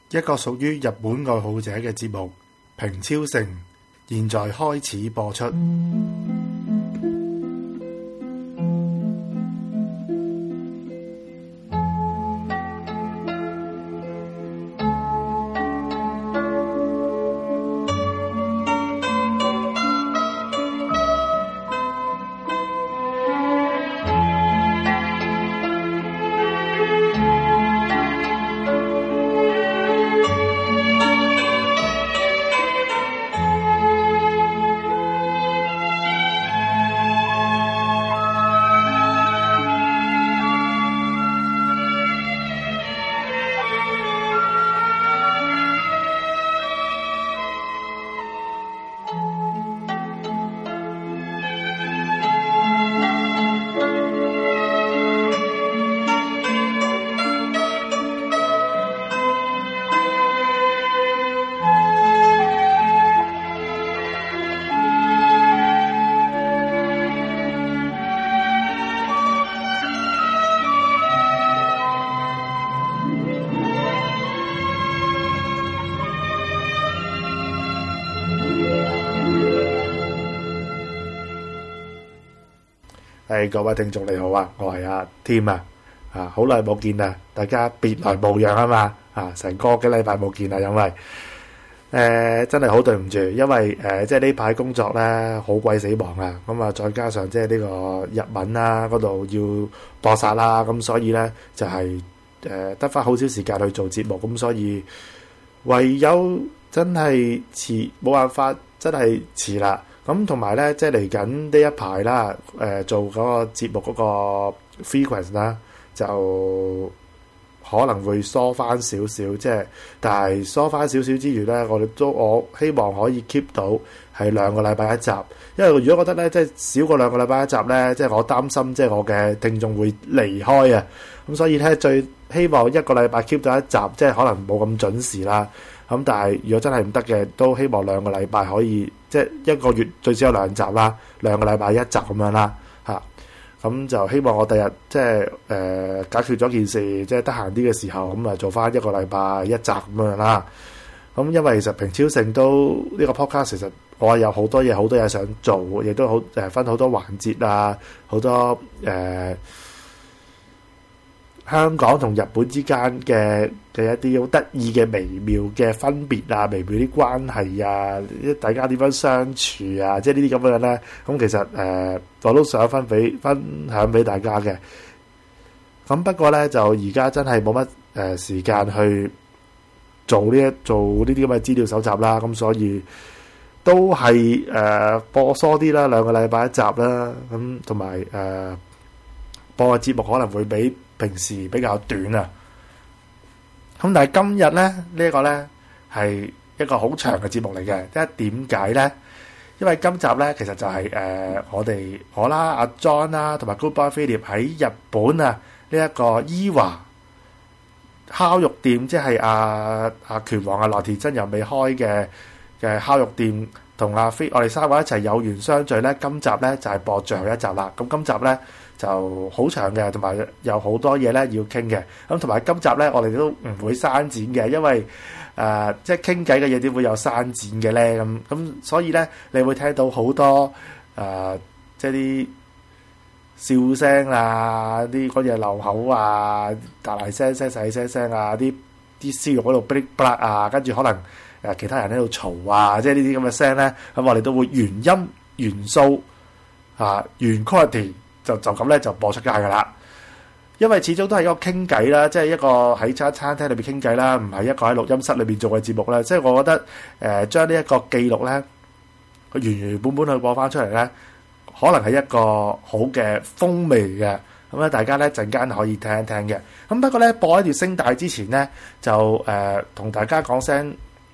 一個屬於日本愛好者嘅節目《平超城》，現在開始播出。各位聽眾你好啊，我係阿添啊，好耐冇見啦，大家別來無恙啊嘛，成個幾禮拜冇見啦，因為真係好對唔住，因為即係呢排工作咧好鬼死忙啊，咁啊再加上即係呢個日文啦嗰度要播殺啦，咁所以咧就係得翻好少時間去做節目，咁所以唯有真係遲，冇辦法，真係遲啦。咁同埋咧，即係嚟緊呢一排啦，做嗰個節目嗰個 frequency 啦，就可能會疏翻少少，即係但係疏翻少少之餘咧，我希望可以 keep 到係2個禮拜一集，因為如果覺得咧即係少過2個禮拜一集咧，即係我擔心即係我嘅聽眾會離開啊，咁所以咧最希望1個禮拜 keep 到一集，即係可能冇咁準時啦。咁但係如果真係唔得嘅，都希望2個禮拜可以，即係1個月最少有2集啦，2個禮拜1集咁樣啦，咁就希望我第日即係解決咗件事，即係得閒啲嘅時候，咁啊做翻1個禮拜1集咁樣啦。咁因為其實平超城都呢個 podcast， 其實我有好多嘢想做，亦都好分好多環節啊，好多香港同日本之間嘅一啲好得意嘅微妙嘅分別啊，微妙啲關係啊，大家點樣相處啊，即係呢啲咁樣咧。咁其實我都想分享俾大家嘅。咁不過咧，就而家真係冇乜時間去做呢啲咁嘅資料搜集啦。咁所以都係播疏啲啦，2個禮拜一集啦。咁同埋播嘅節目可能會比平時比較短啊，咁但係今日咧呢個咧係一個好長嘅節目嚟嘅，即係點解咧？因為今集咧其實就係我啦、阿 John 啦同埋 Goodbye Philip 喺日本啊呢一個伊華烤肉店，即係阿拳王內田真由美開嘅烤肉店，同阿飛我哋3個一齊有緣相聚咧。今集咧就係播最後一集啦。咁今集咧就好長嘅，同埋有好多嘢咧要傾嘅。咁同埋今集咧，我哋都唔會刪剪嘅，因為即係傾偈嘅嘢點會有刪剪嘅咧？咁所以咧，你會聽到好多即係啲笑聲啊，啲嗰嘢漏口啊，大聲聲、細聲啊，啲燒肉嗰度噼里啪啦啊，跟住可能其他人喺度嘈啊，即係呢啲咁嘅聲咧，咁我哋都會原音原數原 quality。就咁咧就播出街噶啦，因為始終都係一個傾偈啦，即係一個喺餐廳裏邊傾偈啦，唔係一個喺錄音室裏邊做嘅節目啦。即係我覺得將呢一個記錄咧，佢原本去播翻出嚟咧，可能係一個好嘅風味嘅。咁咧大家咧陣間可以聽一聽嘅。咁不過咧播一條聲帶之前咧，就同大家講聲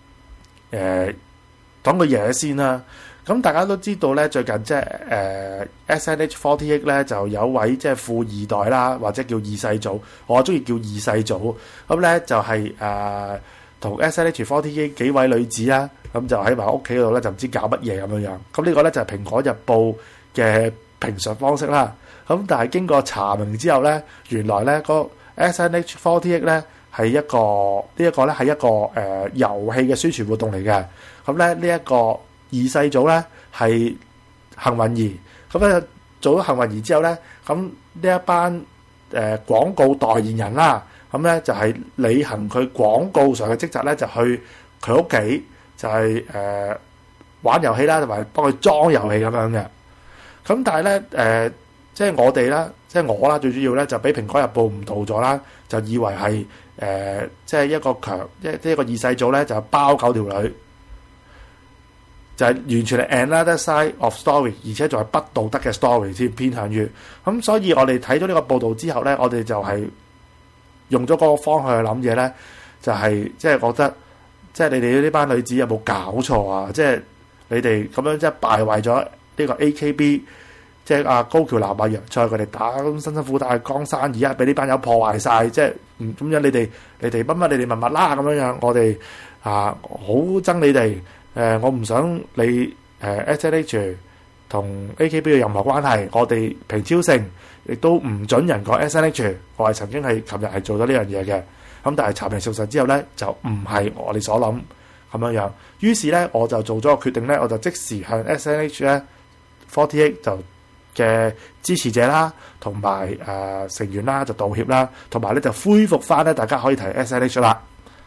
講個嘢先啦。咁大家都知道咧，最近即係SNH48咧就有位即係富二代啦，或者叫二世祖，我中意叫二世祖。咁咧就係同 SNH48 幾位女子啦，咁就喺埋屋企度咧就唔知搞乜嘢咁樣樣。咁呢個咧就係蘋果日報嘅評述方式啦。咁但係經過查明之後咧，原來咧個 SNH48 咧係一個呢一個咧係一個遊戲嘅宣傳活動嚟嘅。咁咧呢一個二世祖咧係幸運兒，咁咧做咗幸運兒之後咧，咁呢一班廣告代言人啦，咁咧就係履行佢廣告上嘅職責咧，就去佢屋企就係玩遊戲啦，同埋幫佢裝遊戲咁樣嘅。咁但係咧即係我哋啦，即係我啦，最主要咧就俾蘋果日報誤導咗啦，就以為係即係一個一個二世祖咧就包9條女，就係完全係 another side of story， 而且仲係不道德嘅 story 先偏向於咁。所以我哋睇到呢個報導之後咧，我哋就係用咗嗰個方向去諗嘢咧，就係即係覺得即係你哋呢班女子有冇搞錯啊？即係你哋咁樣即係敗壞咗呢個 AKB。即係阿高橋南啊、楊菜佢哋打咁辛辛苦打嘅江山，而家俾呢班友破壞晒，即係咁樣你哋乜你哋密密啦咁樣樣，我哋好憎你哋我唔想你SNH 同 AKB 有任何關係，我哋平超盛亦都唔準人講 SNH， 我係曾經係琴日係做咗呢樣嘢嘅，咁但係查明事實之後咧就唔係我哋所諗咁樣樣，於是咧我就做咗個決定咧，我就即時向 SNH 咧48就嘅支持者啦，同埋成員啦，就道歉啦，同埋咧就恢復翻咧，大家可以提 SNH 啦。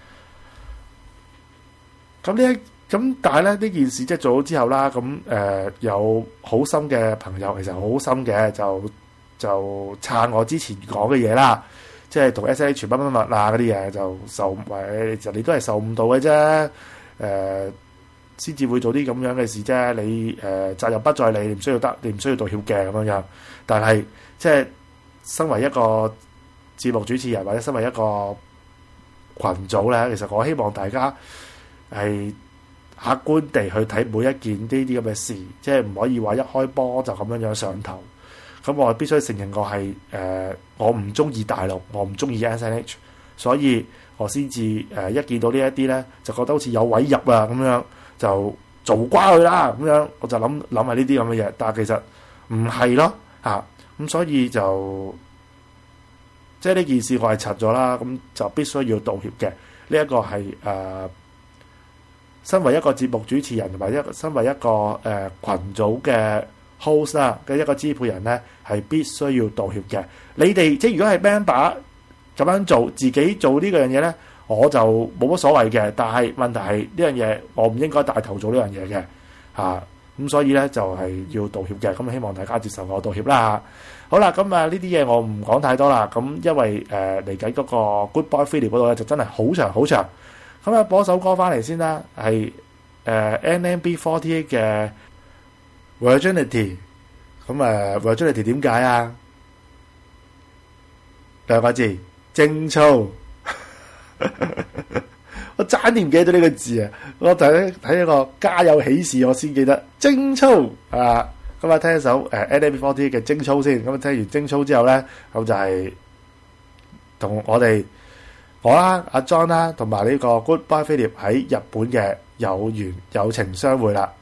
咁但係咧呢件事即係做咗之後啦，咁有好心嘅朋友其實好心嘅，就撐我之前講嘅嘢啦，即係同 SNH 乜啊嗰啲嘢就受其實你都係受誤導嘅啫，先至會做啲咁樣嘅事啫。你責任不在你，你唔需要道歉嘅咁樣。但係即係身為一個節目主持人或者身為一個群組咧，其實我希望大家係客觀地去睇每一件呢啲咁嘅事，即係唔可以話一開波就咁樣上頭。咁我必須承認我唔中意大陸，我唔中意 SNH， 所以我先至一見到呢一啲咧，就覺得好似有位入啊咁樣。就做瓜佢啦，咁樣我就諗下呢啲咁嘅嘢，但係其實唔係咯嚇，咁所以就即係呢件事我係拆咗啦，咁就必須要道歉嘅。呢一個係身為一個節目主持人同埋身為一個群組嘅 host 啦嘅一個支配人咧，係必須要道歉嘅。你哋即係如果係 member 咁樣做，自己做呢個樣嘢咧，我就冇乜所謂嘅，但係問題係呢樣嘢我唔應該帶頭做呢樣嘢嘅嚇，咁所以咧就係要道歉嘅，咁希望大家接受我道歉啦。好啦，咁呢啲嘢我唔講太多啦，咁因為嚟緊嗰個 Good Boy Philip 嗰度咧就真係好長好長，咁播首歌翻嚟先啦，係NMB48 嘅 Virginity， 咁Virginity 點解啊？2個字，貞操。我差啲唔記得咗呢個字啊！我就睇一個家有喜事，我先記得貞操啊！咁啊，聽一首NMB48 嘅貞操先。咁聽完貞操之後咧，咁就係同我啦、阿 John 啦，同埋呢個 Good Boy Philip 喺日本嘅有緣有情相會啦。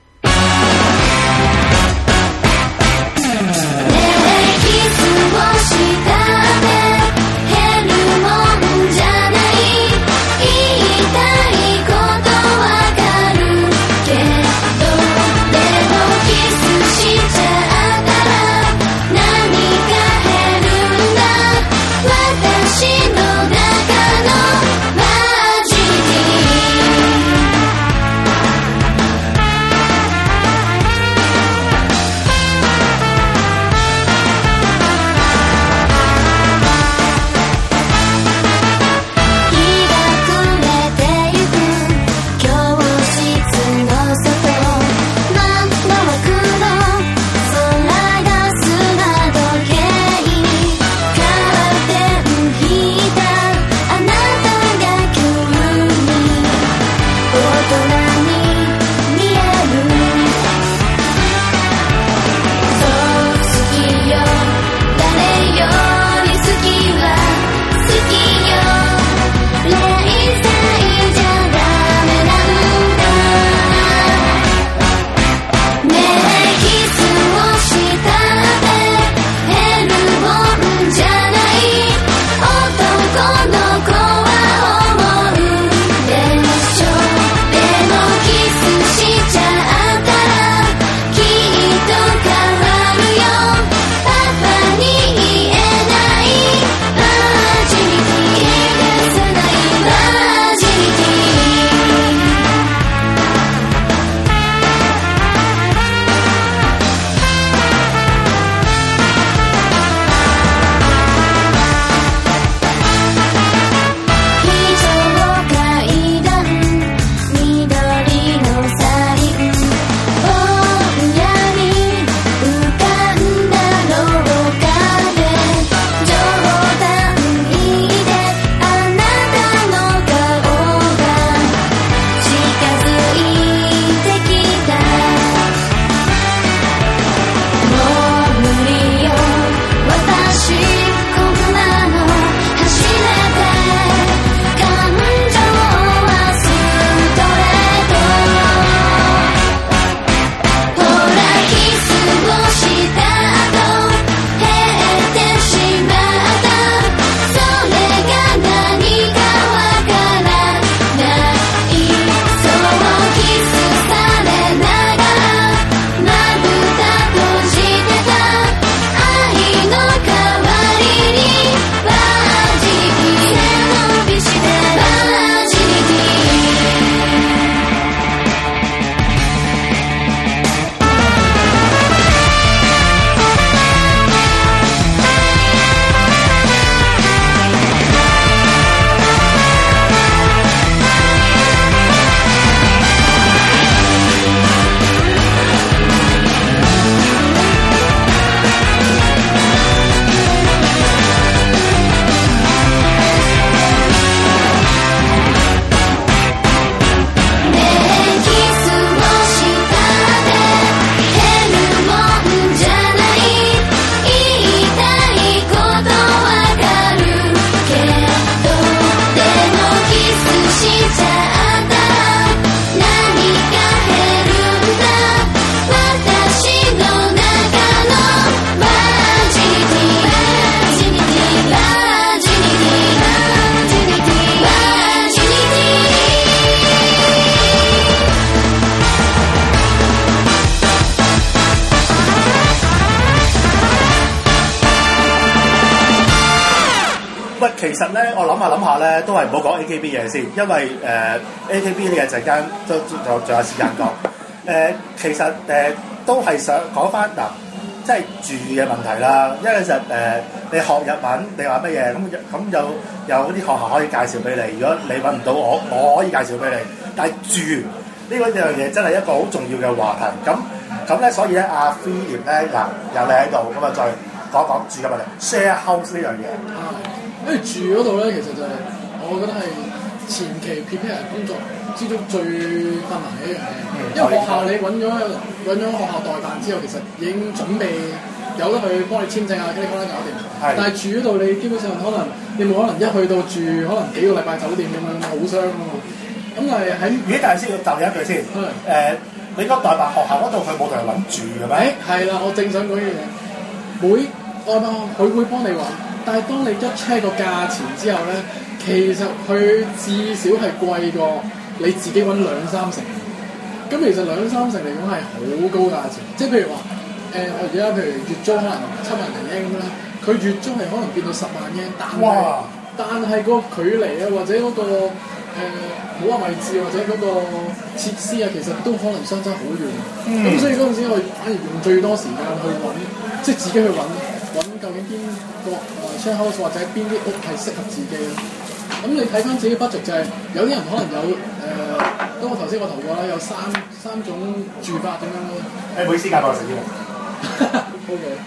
實咧，我諗下咧，都係唔好講 AKB 嘢先，因為AKB 呢嘢陣間都仲有時間講。其實都係想講翻嗱，即係住嘅問題啦。因為其實你學日文，你話乜嘢咁有啲學校可以介紹俾你。如果你揾唔到我可以介紹俾你。但係住呢個樣嘢真係一個好重要嘅話題。咁咧，所以咧阿 Philip 咧嗱，有你喺度，咁啊再講住嘅問題 share house 呢樣嘢。 因為住嗰度咧，其實就係我覺得係前期 prepare 工作之中最困難嘅一樣嘢。因為學校你揾咗學校代辦之後，其實已經準備有得去幫你簽證啊，跟住幫你搞掂。但係住嗰度你基本上可能你冇可能一去到住可能幾個禮拜酒店咁樣，好傷㗎嘛。咁係喺但係先要就你一句先。你個代辦學校嗰度佢冇同人揾住嘅咩？ 係啦，我正想講呢樣嘢。每代辦佢會幫你揾。但係當你一 check 個價錢之後咧，其實佢至少係貴過你自己揾2-3成。咁其實2-3成嚟講係好高價錢。即係譬如話，我而家譬如月租可能7萬零英啦，佢月租係可能變到10萬英，但係個距離啊或者嗰個冇話位置或者嗰個設施啊，其實都可能相差好遠。咁所以嗰陣時我反而用最多時間去揾，即係自己去揾究竟邊個share house 或者邊啲屋係適合自己咯。咁你睇翻自己 budget 就係有啲人可能有咁我頭先我投過啦，有三種住法咁樣咯。 唔好意思，介紹我食先。 O K。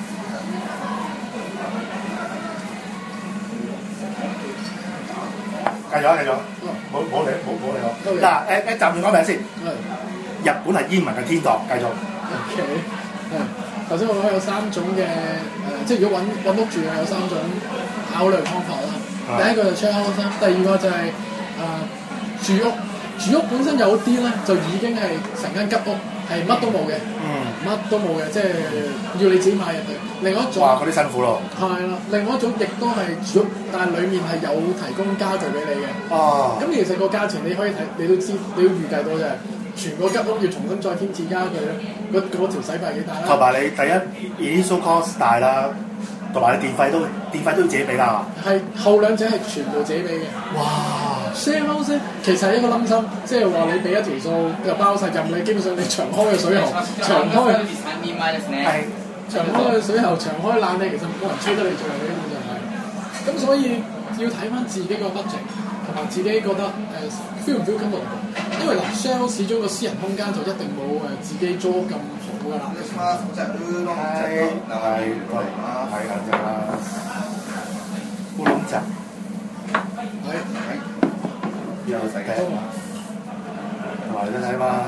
繼續。冇理我。嗱暫時講名先。日本係煙民嘅天堂，繼續。 O K。頭先我講有3種嘅即係如果揾屋住有3種考慮方法啦。第一個就 share house 啦，第二個就係住屋。住屋本身有啲咧就已經係成間吉屋，係乜都冇嘅，乜都冇嘅，即係要你自己買入去。另外一種， 哇！嗰啲辛苦咯。係啦，另外一種亦都係住屋，但係裡面係有提供家具俾你嘅。咁其實個價錢你可以睇，你都知，你要預計到就係全個吉屋要重新再添置家具咧，嗰條使費幾大啦。同埋你第一 initial cost 大啦。同埋你電費都要自己俾啦， 係後兩者係全部自己俾嘅。 哇 ！share house 其實係一個冧心，即係話你俾一條數就包晒任你，基本上你長開嘅水喉，長開嘅水喉，長開冷氣，其實冇人吹得你最後基本上係。咁所以要睇翻自己個 budget，同埋自己覺得feel 唔 feel comfortable。因為share house始終個私人空間就一定冇自己租咁好㗎啦。 烏龍茶，有食嘅，同埋你睇嘛。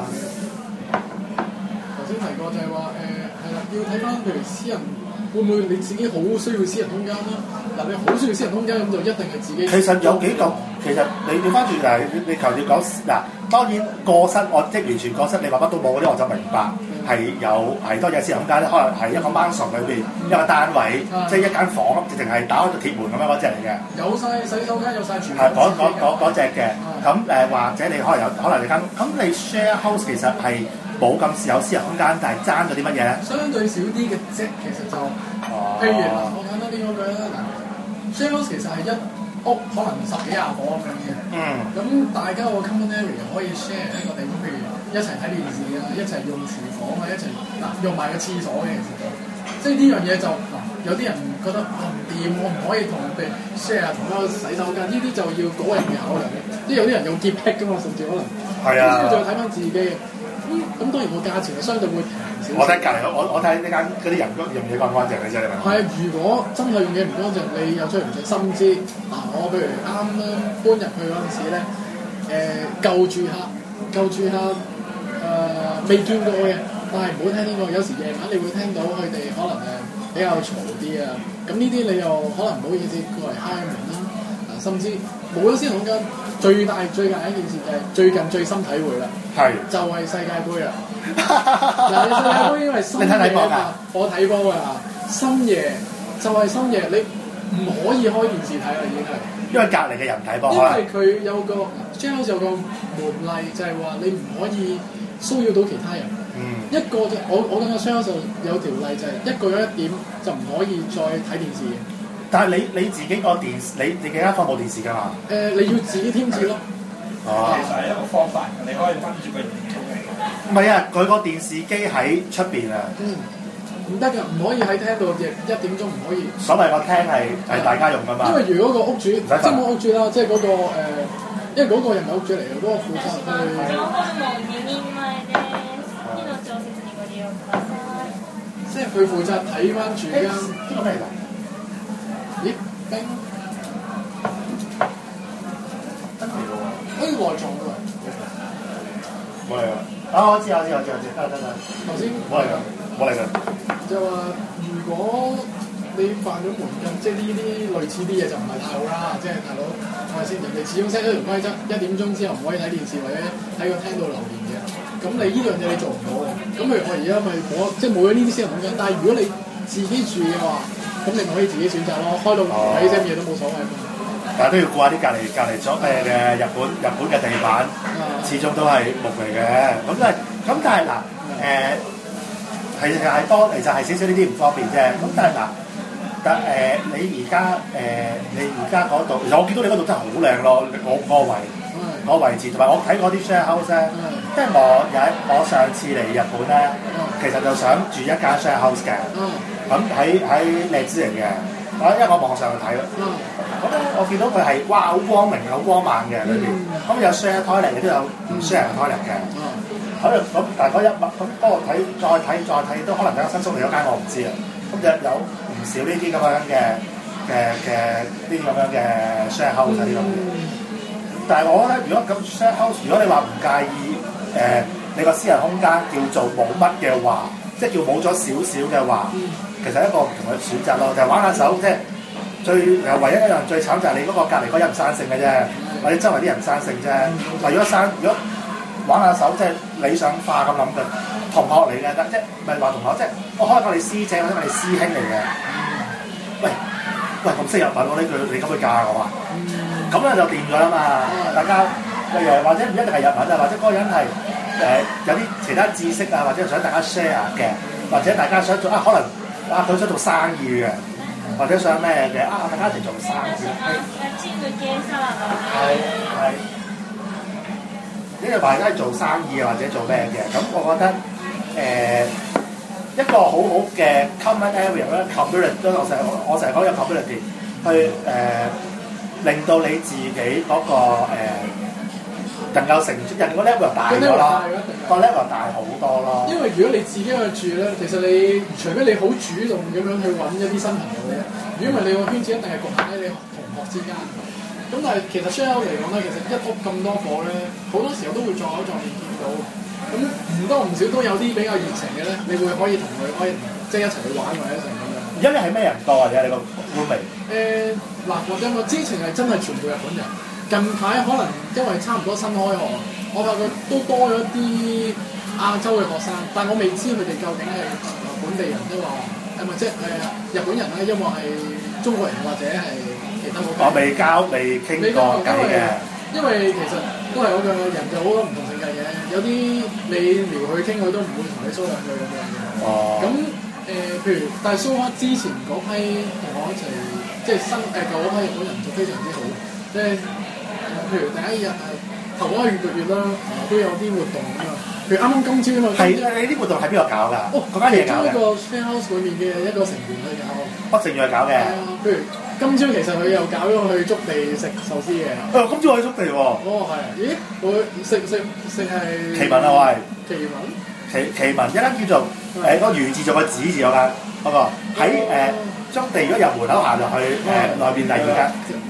頭先提過就係話係啦，要睇翻譬如私人會唔會你自己好需要私人空間啦？嗱，你好需要私人空間咁就一定係自己。 其實有幾個，其實你翻轉嚟，你強調講嗱，當然過失我即係完全過失，你話乜都冇嗰啲我就明白。係多嘢私人空間咧，可能係一個 mansion 裏邊一個單位，即係一間房，直情係打開個鐵門咁樣嗰隻嚟嘅。 有晒洗手間，有晒廚房。嗰隻嘅。咁或者你可能你間，咁你 share house 其實係冇咁有私人空間，但係爭咗啲乜嘢咧？ 相對少啲嘅啫，其實就譬如我簡單啲講句啦，嗱 share house 其實係一屋可能10幾20房咁樣嘅。咁大家個 common area 可以 share 一個地方，譬如一齊睇電視啊，一齊用廚房啊，一齊用埋個廁所嘅，其實即係呢樣嘢就有啲人覺得唔掂，我唔可以同人哋 share 同一個洗手間，呢啲就要個人嘅考量嘅。即係有啲人有潔癖㗎嘛，甚至可能係啊，就要睇翻自己嘅。咁當然個價錢係相對會平少少。 我睇隔離，我睇呢間嗰啲人用嘢乾唔乾淨嘅啫，你明唔明？ 係啊，如果真係用嘢唔乾淨，你又出唔出？甚至我譬如啱搬入去嗰陣時咧，舊住客未見過嘅，但係唔好聽呢個。有時夜晚你會聽到佢哋可能比較嘈啲啊，咁呢啲你又可能唔好意思過嚟敲門啦。甚至冇咗私人空間，最大一件事就係最近最深體會啦，就係世界盃啦。嗱，世界盃因為深夜啊嘛，我睇波㗎，深夜就係深夜，你唔可以開電視睇啦，已經係。因為隔離嘅人睇波。因為佢有個 channel 有個門例，就係話你唔可以騷擾到其他人。一個就我講嘅 channel 就有條例，就係一個有一點就唔可以再睇電視嘅。 但係你自己個電視，你間房冇電視㗎嘛？ 你要自己添置咯。 哦， 其實係一個方法，你可以跟住個電筒嚟。 唔係啊，佢個電視機喺出邊啊。 唔得㗎，唔可以喺廳度亦1點鐘唔可以。 所謂個廳係大家用㗎嘛。 因為如果個屋主即係冇屋主啦，即係嗰個因為嗰個人唔係屋主嚟嘅，嗰個負責即係佢負責睇翻住間。 呢個咩嚟㗎？ 咦？冰？ 真係喎！ 好似內臟㗎喎。 冇嚟㗎。我知，得。 頭先冇嚟㗎。 就話如果你犯咗門禁，即係呢啲類似啲嘢就唔係太好啦。即係大佬係咪先？人哋始終 set 咗條規則，1點鐘之後唔可以睇電視或者喺個廳度留言嘅。咁你呢樣嘢你做唔到嘅。咁譬如我而家咪即係冇咗呢啲私人空間。但係如果你自己住嘅話，咁你咪可以自己選擇咯，開到睇啲嘢都冇所謂嘛。但係都要顧下啲隔離咗嘅日本嘅地板，始終都係木嚟嘅。咁但係嗱其實係多，其實係少少呢啲唔方便啫。咁但係你而家嗰度，其實我見到你嗰度真係好靚咯，我個位置，同埋我睇嗰啲 share house 咧，即係我上次嚟日本咧，其實就想住一間 share house 嘅，咁喺荔枝嚟嘅，因為我網上去睇咯，咁咧我見到佢係好光明好光猛嘅裏邊，咁有 share toilet 亦都有唔 share toilet 嘅，咁但係嗰個再睇都可能比較新宿嚟嗰間我唔知啊，咁就有唔少呢啲咁樣嘅呢啲咁樣嘅 share house 呢啲咁嘅。但係我覺得，如果咁 share house，如果你話唔介意你個私人空間叫做冇乜嘅話，即係叫冇咗少少嘅話，其實一個唔同嘅選擇咯，就係玩下手，即係唯一一樣最慘就係你嗰個隔離嗰人唔生性嘅啫，或者周圍啲人生性啫。如果玩下手，即係理想化咁諗嘅同學嚟嘅得，即係唔係話同學，即係我可能我哋師姐或者我哋師兄嚟嘅。喂，咁識日文喎呢句，你咁去教我啊？咁咧就掂咗啦嘛！大家或者唔一定係日文啊，或者嗰個人係有啲其他知識啊，或者想大家 share 嘅，或者大家想做可能佢想做生意嘅，或者想咩嘅大家一齊做生意。係。呢個大家係做生意或者做咩嘅？咁我覺得一個好好嘅 common area 咧 community， 我成日講有 community 去令到你自己嗰能夠成人個 level 大咗啦，個 level 大好多咯。 因為如果你自己去住咧，其實你除非你好主動咁樣去揾一啲新朋友咧，如果唔係你個圈子一定係局限喺你同學之間。咁但係其實 share house 嚟講咧，其實一屋咁多伙咧，好多時候都會撞口撞面見到。咁唔多唔少都有啲比較熱情嘅咧，你會可以同佢即係一齊去玩或者一齊咁樣。 而家你係咩人多啊？你個 roommate？ 或者我之前係真係全部日本人。近排可能因為差唔多新開學，我發覺都多咗啲亞洲嘅學生，但我未知佢哋究竟係本地人即係話係咪即係日本人咧，因為係中國人或者係其他國家。我未傾過偈嘅，因為其實都係嗰個人就好多唔同性格嘅，有啲你撩佢傾佢都唔會同你騷兩句咁樣嘅。咁譬如但係蘇克之前嗰批同我一齊，即係舊嗰批日本人就非常之好，即係。譬如第一日頭嗰個月啦，都有啲活動㗎嘛。譬如啱啱今朝啊嘛。係你啲活動喺邊度搞㗎？嗰間嘢搞嘅。其中一個 share house 裏面嘅一個成員去搞。北成員去搞嘅。譬如今朝其實佢又搞咗去築地食壽司嘅。今朝我去築地喎。係。咦？我食係。奇聞啊！我係。奇聞一間叫做嗰個魚字做個子字嗰間嗰個喺築地，如果由門口行入去內邊第二間。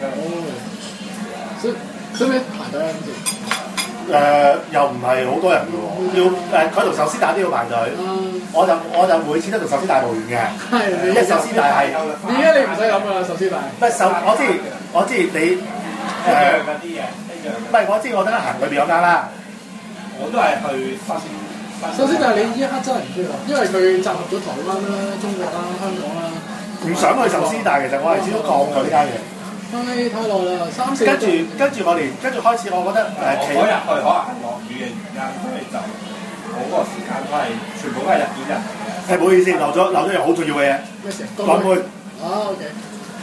所以排隊啊？又唔係好多人嘅喎，要佢同壽司大都要排隊。我就每次都同壽司大無緣嘅。係，因為壽司大係。而家你唔使諗㗎啦，壽司大。唔係我知你一樣嗰啲嘅，唔係我知我等間行裏邊嗰間啦。我都係去壽司大，你依一刻真係唔知喎，因為佢集合咗台灣啦、中國啦、香港啦。唔想去壽司大，其實我係始終抗拒呢間嘢。太耐啦，3-4。跟住開始，我覺得嗰日去可能落雨嘅原因，所以就我嗰個時間都係全部都係日本人。係唔好意思，留咗樣好重要嘅嘢。咩事？乾杯。OK。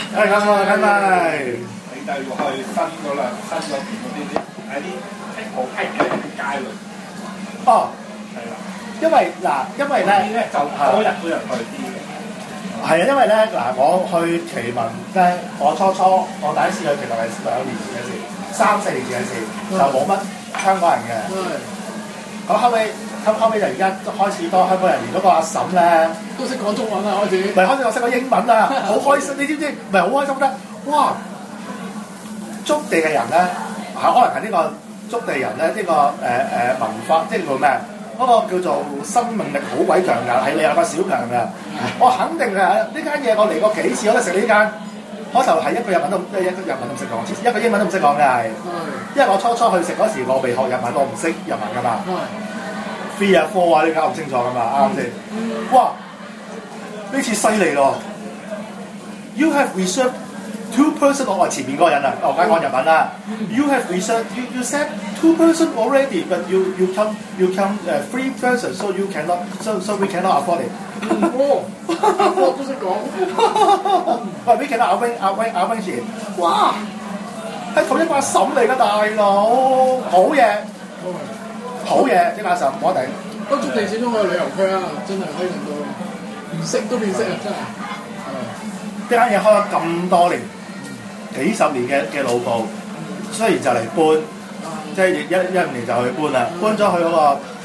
係咁啊，拜拜。 你就要去新嗰邊嗰啲喺啲好僻嘅街度。 哦， 係啦， 因為咧就多日都入去啲嘅。 係啊，因為咧我去奇聞咧，我第一次去奇聞係2年前嘅事，3-4年前嘅事，就冇乜香港人嘅。咁後尾就而家開始多香港人，而嗰個阿嬸咧都識講中文啦，開始。 唔係開始我識講英文啊，好開心！你知唔知？唔係好開心得，哇！築地嘅人咧，可能係呢個築地人咧，呢個文化，即係叫咩？嗰個叫做生命力好鬼強㗎，係你有個小強㗎。我肯定啊，呢間嘢我嚟過幾次，我都食呢間。開頭係一個日文都唔識講，一個英文都唔識講嘅係。因為我初去食嗰時，我未學日文，我唔識日文㗎嘛。3啊4啊，呢間我唔清楚㗎嘛，啱唔啱先？哇！呢次犀利咯 ！You have reserved 2 person， 我前面嗰個人啊，我梗係講日文啦。You have reserved you said 2 person already, but you come 3 person, so you cannot so we cannot afford it。 我都識講。 喂 ，we cannot arrange it。哇！係同一個阿嬸嚟㗎，大佬，好嘢，好嘢，呢個阿嬸我頂。 不過築地始終係旅遊區啊，真係可以令到唔識都變識啊，真係。 呢間嘢開咗咁多年，幾十年嘅老鋪，雖然就嚟搬，即係一年就去搬啦，搬咗去嗰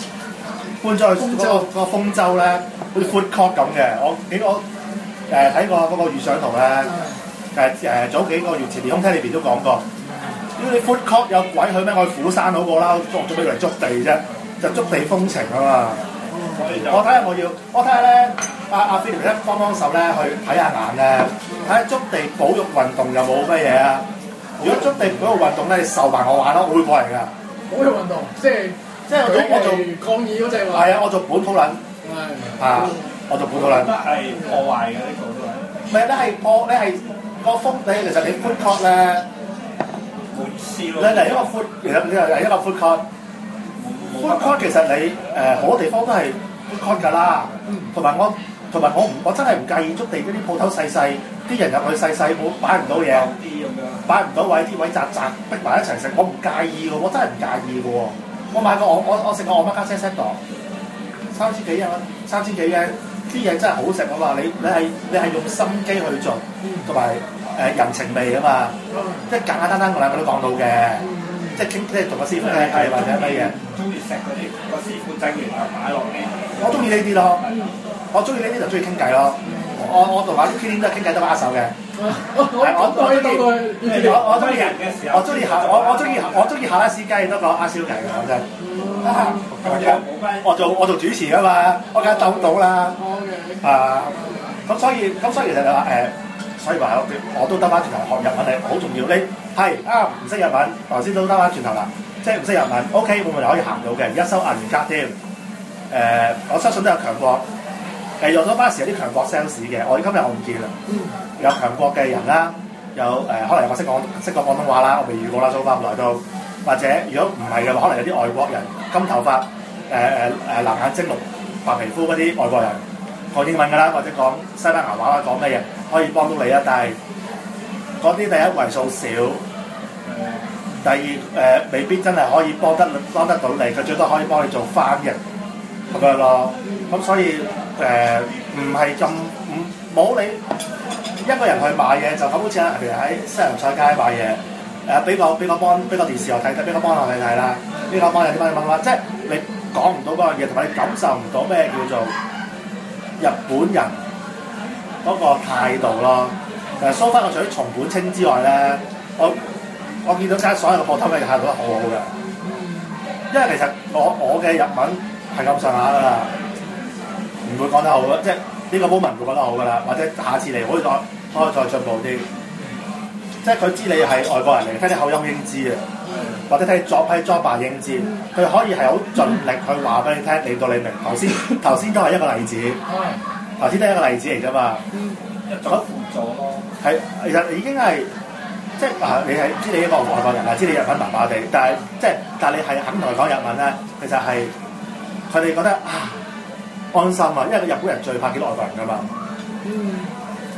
個豐洲咧，好似 food court 咁嘅。我睇過嗰個預想圖咧，早幾個月前連空廳裏邊都講過，如果你 food court 有鬼去咩？我去虎山好過啦，做咩嚟築地啫？就築地風情啊嘛。我睇下咧，阿菲廉咧幫手咧去睇下眼咧，睇下築地保育運動有冇乜嘢啊？如果築地保育運動咧，你受埋我玩咯，我會過嚟㗎。 保育運動即係我做抗議嗰隻話。 係啊，我做本土撚。係我做本土撚。 都係破壞嘅呢個都係。 唔係，你係個風，其實你 food court 咧，你嚟一個 food， 其實你係一個 food court。food court 其實你好多地方都係 food court 㗎啦。同埋我真係唔介意築地嗰啲鋪頭細，啲人入去細，冇擺唔到嘢，擺唔到位，啲位窄逼埋一齊食，我唔介意㗎，我真係唔介意㗎喎。我買過我食過我媽家姐 set 度，3000幾嘅，啲嘢真係好食啊嘛！你係用心機去做，同埋人情味啊嘛，即係簡簡單單我兩個都講到嘅，即係同個師傅傾偈或者乜嘢。 中意食嗰啲個師傅整完就擺落嚟。 我中意呢啲咯，我中意呢啲就中意傾偈咯。我同阿啲 K 都係傾偈都握手嘅。我中意下拉司機多過阿燒雞嘅，講真。我做主持㗎嘛，我梗係鬥到啦。咁所以其實你話所以話我都得翻轉頭學日文係好重要。你係唔識日文，頭先都得翻轉頭啦，即係唔識日文 OK，會唔會可以行到嘅？而家收銀員卡添。我相信都有強國。用咗巴士有啲強國 sales 嘅，今日我唔見啦。有強國嘅人啦，有可能有個識講廣東話啦，我未遇過啦，做翻咁耐都。或者如果唔係嘅話，可能有啲外國人，金頭髮，藍眼睛、白皮膚嗰啲外國人講英文㗎啦，或者講西班牙話啦，講咩嘢可以幫到你啊？但係嗰啲第一為數少，第二未必真係可以幫得到你，佢最多可以幫你做翻譯咁樣咯。咁所以唔係咁冇你一個人去買嘢，就咁好似譬如喺西洋菜街買嘢。俾個電視我睇，俾個幫我睇啦。呢個幫有啲乜，即係你講唔到嗰樣嘢，同埋你感受唔到咩叫做日本人嗰個態度咯。蘇芬，我除咗松本清之外咧，我見到間所有嘅鋪頭嘅態度都好好嘅。因為其實我嘅日文係咁上下㗎啦，唔會講得好嘅，即係呢個 moment 唔會講得好㗎啦。或者下次嚟可以再進步啲。即係佢知你係外國人嚟，聽啲口音應知啊，或者睇裝扮應知，佢可以係好盡力去話俾你聽，令到你明。頭先都係一個例子，頭先都係一個例子嚟啫嘛。 一種輔助咯。係， 其實已經係即係你係知你一個外國人啊，知你日文麻麻地，但係你係肯同佢講日文咧，其實係佢哋覺得安心啊，因為日本人最怕見到外國人㗎嘛。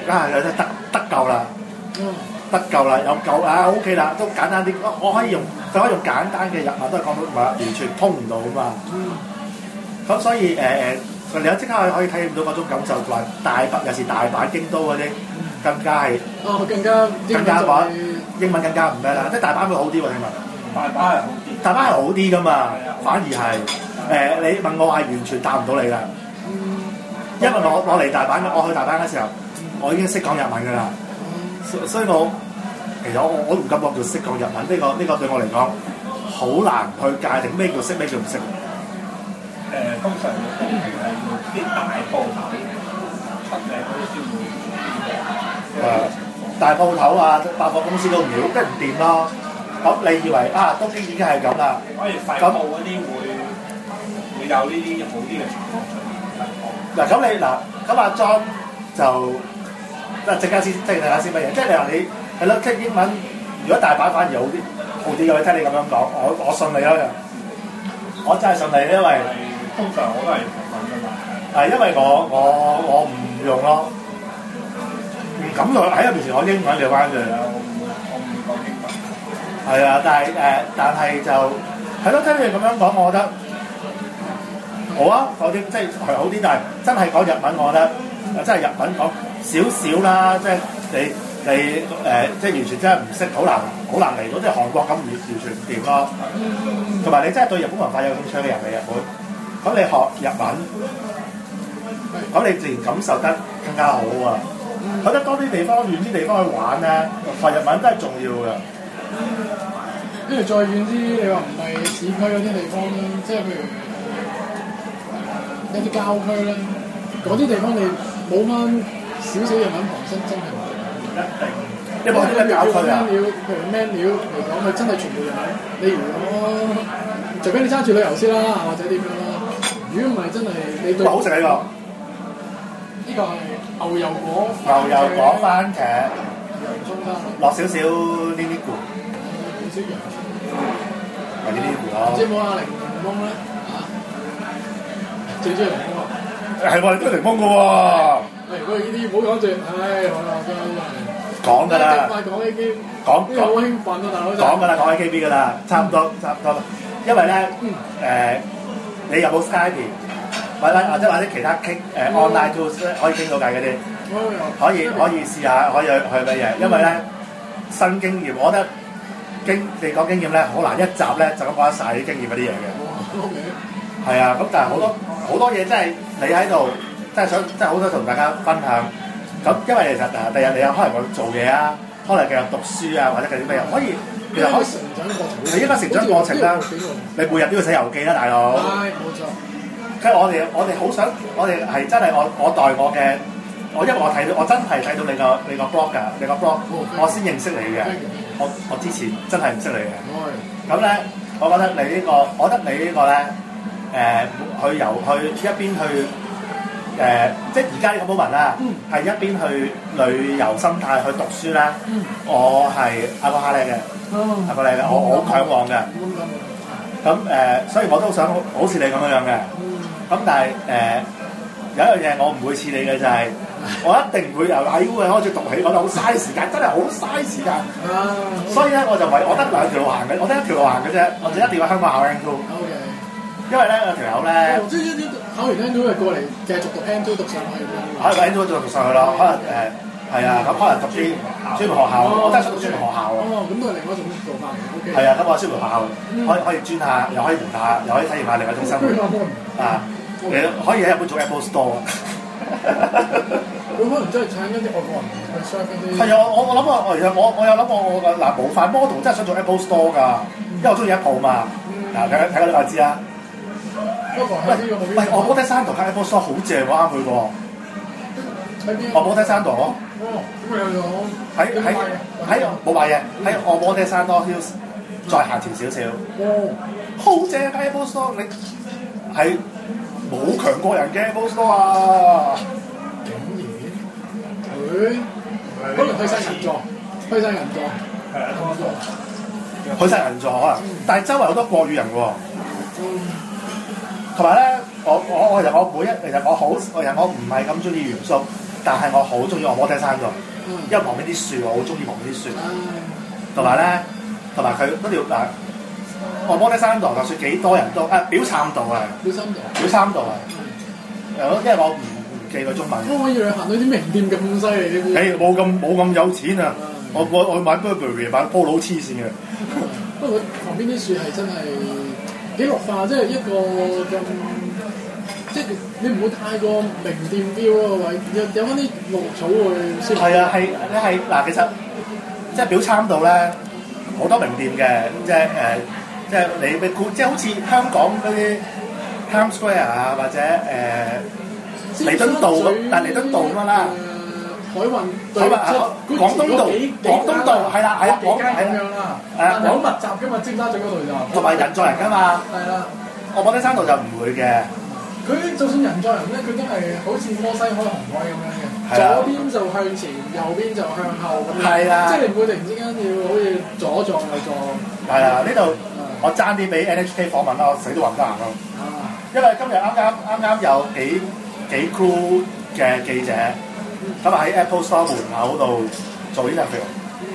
得夠啦，得夠啦，有夠啊 OK 啦，都簡單啲。我可以用簡單嘅日文都係講到，唔係完全通唔到啊嘛。咁所以你有即刻可以體驗到嗰種感受，話有時大阪、京都嗰啲更加係更加講英文更加唔咩啦，即係大阪會好啲喎，聽聞。大阪係好啲噶嘛，反而係你問我係完全答唔到你㗎，因為我嚟大阪，我去大阪嘅時候，我已經識講日文㗎啦，所以其實我唔敢講叫識講日文，呢個對我嚟講好難去界定咩叫識，咩叫唔識。 通常係啲大鋪頭出名嗰啲先會大鋪頭啊，百貨公司都唔要，即係唔掂咯。咁你以為東京已經係咁啦？ 可以廢鋪嗰啲會有呢啲好啲嘅情況出現。 咁阿 John 就陣間先乜嘢？即係你話你係咯，聽英文，如果大阪反而好啲，我聽你咁樣講，我信你咯，我真係信你，因為通常我都係問㗎嘛。 因為我唔用咯，唔敢用喺入面前講英文聊翻嘅。 我唔講英文。 係啊，但係就係咯，聽你咁樣講，我覺得好啊，嗰啲即係好啲，但係真係講日文，我覺得真係日文講少少啦，即係你即係完全真係唔識，好難嚟到，即係韓國咁完全唔掂咯。同埋你真係對日本文化有興趣嘅人嚟日本，咁你學日文，咁你自然感受得更加好啊！覺得多啲地方、遠啲地方去玩咧，學日文都係重要嘅。 跟住再遠啲，你話唔係市區嗰啲地方咧，即係譬如一啲郊區咧，嗰啲地方你冇翻少少日文旁身，真係唔得。 一定。有冇啲咩郊區啊？ 譬如 menu 嚟講，佢真係全部日文。你如果除非你揸住旅遊先啦，或者點樣啦。如果唔係真係你對。 好食呢個。 呢個係牛油果。 牛油果番茄。 洋葱加落少少呢啲菇。 少洋葱。 係呢啲菇咯。 即係冇阿檸檬咧最中意檸檬啊！ 係喎，你都係檸檬嘅喎。 喂，呢啲唔好講住，唉，好啦，真係。 講㗎啦。 快講 A K。 講好興奮啊，大佬！ 講㗎啦，講 A K B 㗎啦，差唔多。因為咧，你有冇 Skype 或者其他傾online tools 可以傾到偈嗰啲，可以試下，可以去乜嘢？因為咧新經驗，我覺得你講經驗咧，好難一集咧就咁講得晒啲經驗嗰啲嘢嘅。係啊，咁但係好多嘢真係你喺度，真係好想同大家分享。咁因為其實第日你有可能會做嘢啊，可能繼續讀書啊，或者繼續咩又可以。其實可以成長過程，係應該成長過程啦。你每日都要寫遊記啦，大佬。係，冇錯。跟住我哋好想，我哋係真係我代我嘅，因為我真係睇到你個 blog 㗎，你個 blog，我先認識你嘅。我之前真係唔識你嘅。咁咧，我覺得你呢個咧，去一邊去。即係而家呢個 moment 啦，係一邊去旅遊心態去讀書啦。我係阿哥哈叻嘅，阿哥叻嘅，我好嚮往嘅。咁所以我都想好似你咁樣嘅。咁但係有一樣嘢我唔會似你嘅就係，我一定唔會由 IU 開始讀起，我覺得好嘥時間，真係好嘥時間。所以咧我就我得兩條路行嘅，我得一條路行嘅啫，我就一定要香港考 N2。因為咧有條友咧， 考完 N2 就過嚟繼續讀 N2 讀上去咁樣。 考完 N2 就讀上去咯，可能係啊，咁可能讀啲專門學校，我真係想讀專門學校喎。咁都係另外一種做法嚟。OK。 係啊，咁我專門學校可以轉下，又可以換下，又可以體驗下另一種生活。你可以喺日本做 Apple Store。 佢可能真係請一啲外國人去 serve 嗰啲。係啊，我諗其實我有諗過我模範 model 真係想做 Apple Store 㗎，因為我中意 Apple 嘛。嗱，睇下你就知啦。喂，我冇睇山度間 Apple Store 好正喎，啱佢喎。喺邊？我冇睇山度咯。 咁又有？ 喺冇買嘢，喺我冇睇山多 Hills， 再行前少少。好正間 Apple Store， 你係冇強過人嘅 Apple Store 啊！ 竟然可能去晒銀座，去晒銀座， 去晒銀座可能，但係周圍好多國語人喎。同埋咧，我唔係咁中意元素， 但係我好中意按摩爹山度， 嗯因為旁邊啲樹我好中意旁邊啲樹， 唉同埋咧，同埋佢嗰條嗱按摩爹山度，就算幾多人都表參道啊， 表參道。 表參道啊，因為我唔記佢中文。 我以為行到啲名店咁犀利呢啲。 誒冇咁有錢啊！我買 Burberry 買 Polo 黐線嘅。 不過佢旁邊啲樹係真係幾綠化，即係一個咁，即係你唔會太過名店 feel 咯位，有翻啲綠草會舒服。 係啊，係嗱，其實即係表參道咧好多名店嘅，即係你即係好似香港嗰啲 Times Square 啊，或者彌敦道咁，但係彌敦道咁樣啦。 海運廣東道係啦， 幾間咁樣啦，但係好密集㗎嘛，尖沙咀嗰度就同埋人在人㗎嘛。 係啦， 我覺得山道就唔會嘅。 佢就算人在人咧，佢都係好似摩西開紅海咁樣嘅，左邊就向前，右邊就向後咁樣。係啊，即係你唔會突然之間要好似左撞右撞。係啊， 呢度我爭啲俾 NHK 訪問啦，我死都話唔得閒咯。因為今日啱有幾 crew 嘅記者。咁喺 Apple Store 門口度做 interview，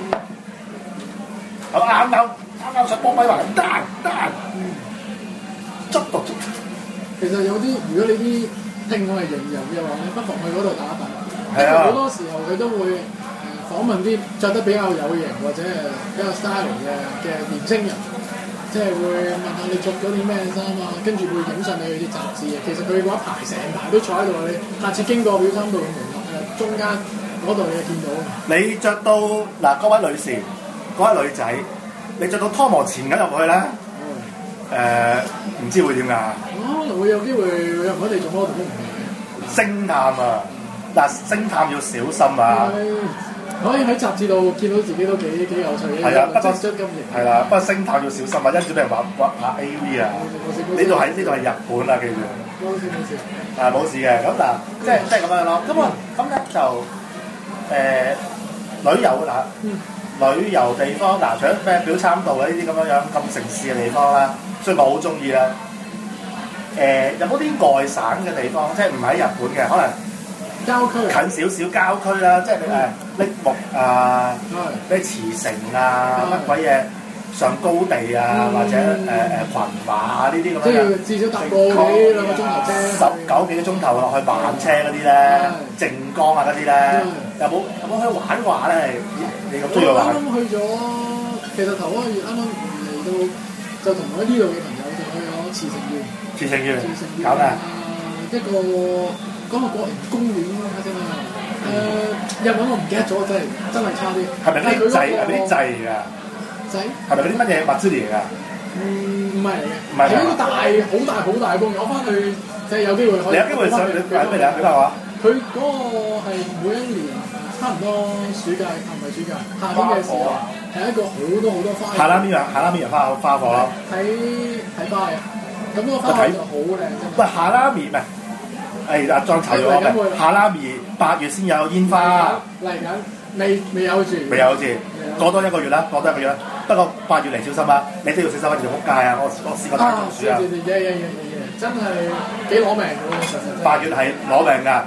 咁啱想幫咪話得，捉到。 其實有啲，如果你啲聽我係型人嘅話咧，不妨去嗰度打一打。 係啊。 好多時候佢都會訪問啲着得比較有型或者係比較 style 嘅年青人，即係會問下你着咗啲咩衫啊，跟住會影上你啲雜誌啊。其實佢嗰一排成排都坐喺度，你下次經過表參道嘅門口中間嗰度你就見到。 你着到嗱，嗰位女士、嗰位女仔，你着到拖磨前緊入去咧，唔知會點㗎？ 可能會有機會入我哋做 model 都唔係。 星探啊！嗱，星探要小心啊！ 可以喺雜誌度見到自己都幾有趣嘅。 係啊，不過金型。 係啦，不過星探要小心啊！因住俾人畫 AV 啊！呢度係日本啊，記住。 冇事。 冇事嘅，咁嗱，即係咁樣咯。咁咧就旅遊旅遊地方嗱，除咗咩表參道呢啲咁樣咁城市嘅地方啦，所以我好中意啦。有冇啲外省嘅地方，即係唔喺日本嘅，可能郊區近少少郊區啦，即係你櫪木啊，咩茨城啊，乜鬼嘢上高地啊，或者群馬啊呢啲咁樣。 即係至少搭個幾兩個鐘頭車 ，19幾個鐘頭落去慢車嗰啲咧，靜岡啊嗰啲咧，有冇去玩話咧？你咁中意玩？ 我啱啱去咗，其實頭嗰個月啱啱嚟到，就同我呢度嘅朋友就去咗慈城縣。 慈城縣搞咩？ 一個嗰個國人公園咯，真係。日文我唔記得咗，真係差啲。 係咪啲掣？係咪啲掣㗎？ 仔係咪嗰啲乜嘢物資嚟㗎？ 唔係嚟嘅，係一個好大嘅公園。我翻去即係有機會可以。 你有機會上你講咩啊？你話佢嗰個係每一年差唔多暑假，唔係暑假，夏天嘅時候係一個好多花。 下拉面花火咯。 睇花嘅，咁嗰個花火就好靚啫。 喂，下拉面唔係阿莊齊咗下拉面8月先有煙花。 嚟緊，未有住。 未有住。過多1個月啦，不過8月嚟小心啊！你都要小心啊，條撲街啊！我試過大中暑啊！ 真係幾攞命㗎喎，實實。 8月係攞命㗎，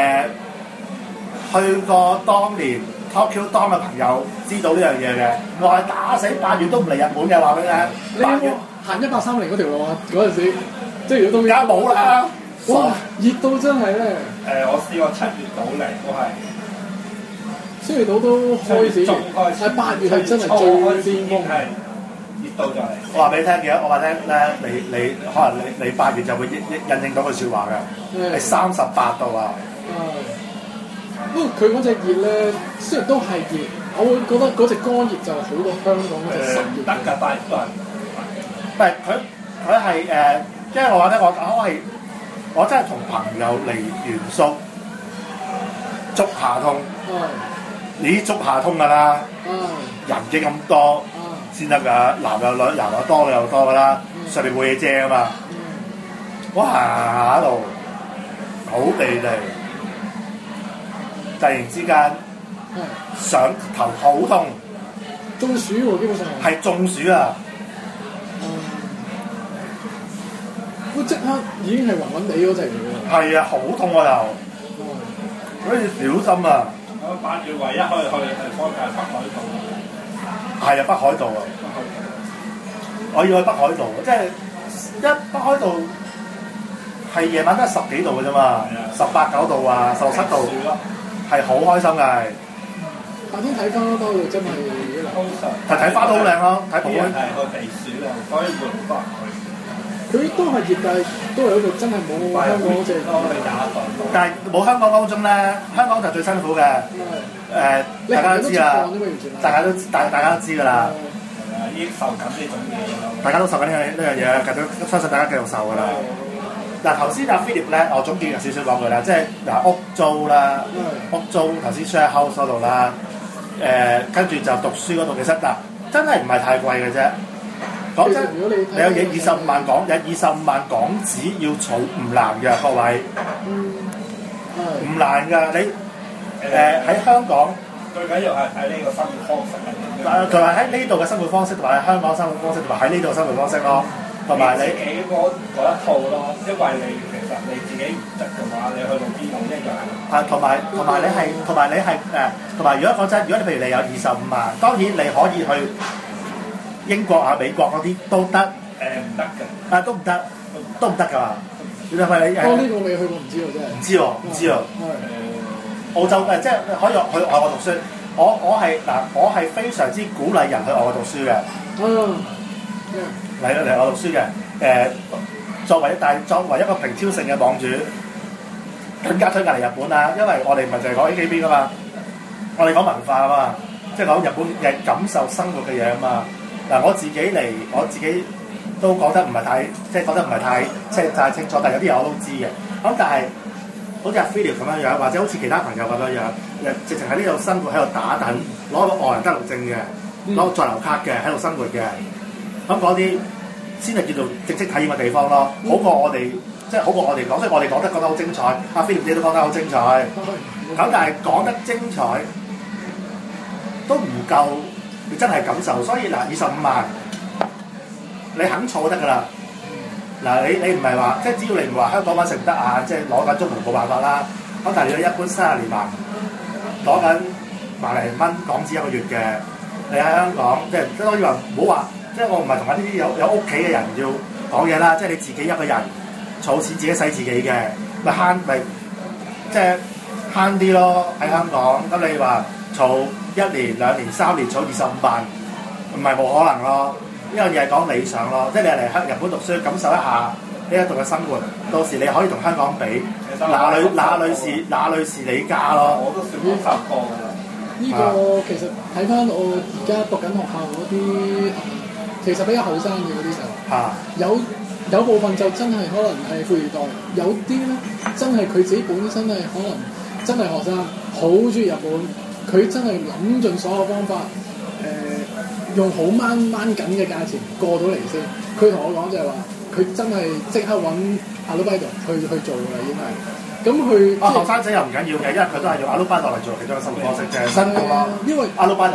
去過當年 Tokyo Dome 嘅朋友知道呢樣嘢嘅，我係打死8月都唔嚟日本嘅話俾你聽。8月行130嗰條路啊，嗰陣時即係如果冬而家冇啦， 哇！熱到真係咧。 我試過7月到嚟都係。 7月到都開始，係8月係真係最巔峰， 熱到就嚟。 我話俾你聽嘅，我話聽咧，你可能你8月就會印證到句説話嘅，係38度啊！ 不過佢嗰隻熱咧，雖然都係熱，我會覺得嗰隻乾熱就好過香港嗰隻濕熱。 得㗎，但係都係。 唔係佢係因為我話咧，我真係同朋友嚟元宿竹下通。你竹下通㗎啦，人幾咁多先得㗎，男有女，人有多女有多㗎啦，上面冇嘢遮啊嘛。我行下度好地地，突然之間上頭好痛， 中暑喎，基本上係中暑啊！ 都即刻已經係暈暈地嗰隻嚟㗎。 係啊，好痛啊又。 所以小心啊！ 我8月唯一可以去嘅地方就係北海道。 係啊，北海道啊！我要去北海道，即係北海道係夜晚得10幾度嘅啫嘛，18、9度啊，16、17度，係好開心嘅。 夏天睇花都會真係睇花都好靚咯，睇啲人係去避暑啊，所以會多人去。 佢都係熱，但係都係一個真係冇香港嗰隻。 但係冇香港嗰種咧，香港就最辛苦嘅。大家都知啦，大家都知㗎啦。 已經受緊呢種嘢。 大家都受緊呢樣嘢，繼續相信大家繼續受㗎啦。嗱頭先阿 Philip 咧，我總結有少少講句啦，即係嗱屋租啦，屋租頭先 share house 嗰度啦，跟住就讀書嗰度，其實嗱真係唔係太貴嘅啫。講真，你有嘢25萬港，有25萬港紙要儲唔難嘅，各位，唔難㗎。你喺香港最緊要係睇呢個生活方式係同埋喺呢度嘅生活方式，同埋喺香港生活方式，同埋喺呢度嘅生活方式咯。同埋你自己嗰一套咯，因為其實你自己唔得嘅話，你去到邊度一樣。 係同埋你係同埋如果講真，如果你譬如你有25萬，當然你可以去英國啊、美國嗰啲都得。 唔得嘅。 都唔得，都唔得㗎嘛。你係咪？ 呢個未去過，唔知喎真係。 唔知喎。澳洲即係可以去外國讀書。我係非常之鼓勵人去外國讀書嘅。嚟外國讀書嘅。作為一個平挑性嘅網主，更加推介嚟日本啦，因為我哋唔係淨係講 AKB 㗎嘛，我哋講文化啊嘛，即係講日本嘅感受生活嘅嘢啊嘛。嗱，我自己都講得唔係太，即係講得唔係太即係太清楚，但係有啲嘢我都知嘅。咁但係好似阿 Philip 咁樣樣，或者好似其他朋友咁樣樣，直情喺呢度生活喺度打躉，攞個外人登錄證嘅，攞在留卡嘅，喺度生活嘅，咁嗰啲先係叫做正式體驗嘅地方咯。好過我哋好過我哋講，所以我哋講得好精彩。阿 Philip 姐都講得好精彩，咁但係講得精彩都唔夠你真係感受。所以嗱，25萬。你肯儲就得㗎啦，嗱你唔係話即係只要你唔話香港揾食唔得啊，即係攞緊綜援冇辦法啦。咁但係你一般30年萬攞緊萬零蚊港紙一個月嘅，你喺香港即係當然話唔好話，即係我唔係同緊呢啲有屋企嘅人要講嘢啦，即係你自己一個人儲錢自己使自己嘅，咪即係慳啲咯喺香港。咁你話儲1年、2年、3年儲25萬，唔係冇可能咯。呢樣嘢係講理想咯，即係你嚟日本讀書，感受一下呢一度嘅生活，到時你可以同香港比，哪裏是你家咯？ 我都少受過㗎啦。 呢個其實睇翻我而家讀緊學校嗰啲，其實比較後生嘅嗰啲就，有部分就真係可能係富二代，有啲咧真係佢自己本身係可能真係學生，好中意日本，佢真係諗盡所有方法。用好掹緊嘅價錢過到嚟先，佢同我講就係話，佢真係即刻揾阿魯巴度去做㗎啦，已經係。咁佢後生仔又唔緊要嘅，因為佢都係用阿魯巴度嚟做其中一個生活方式啫，辛苦咯。 因為阿魯巴度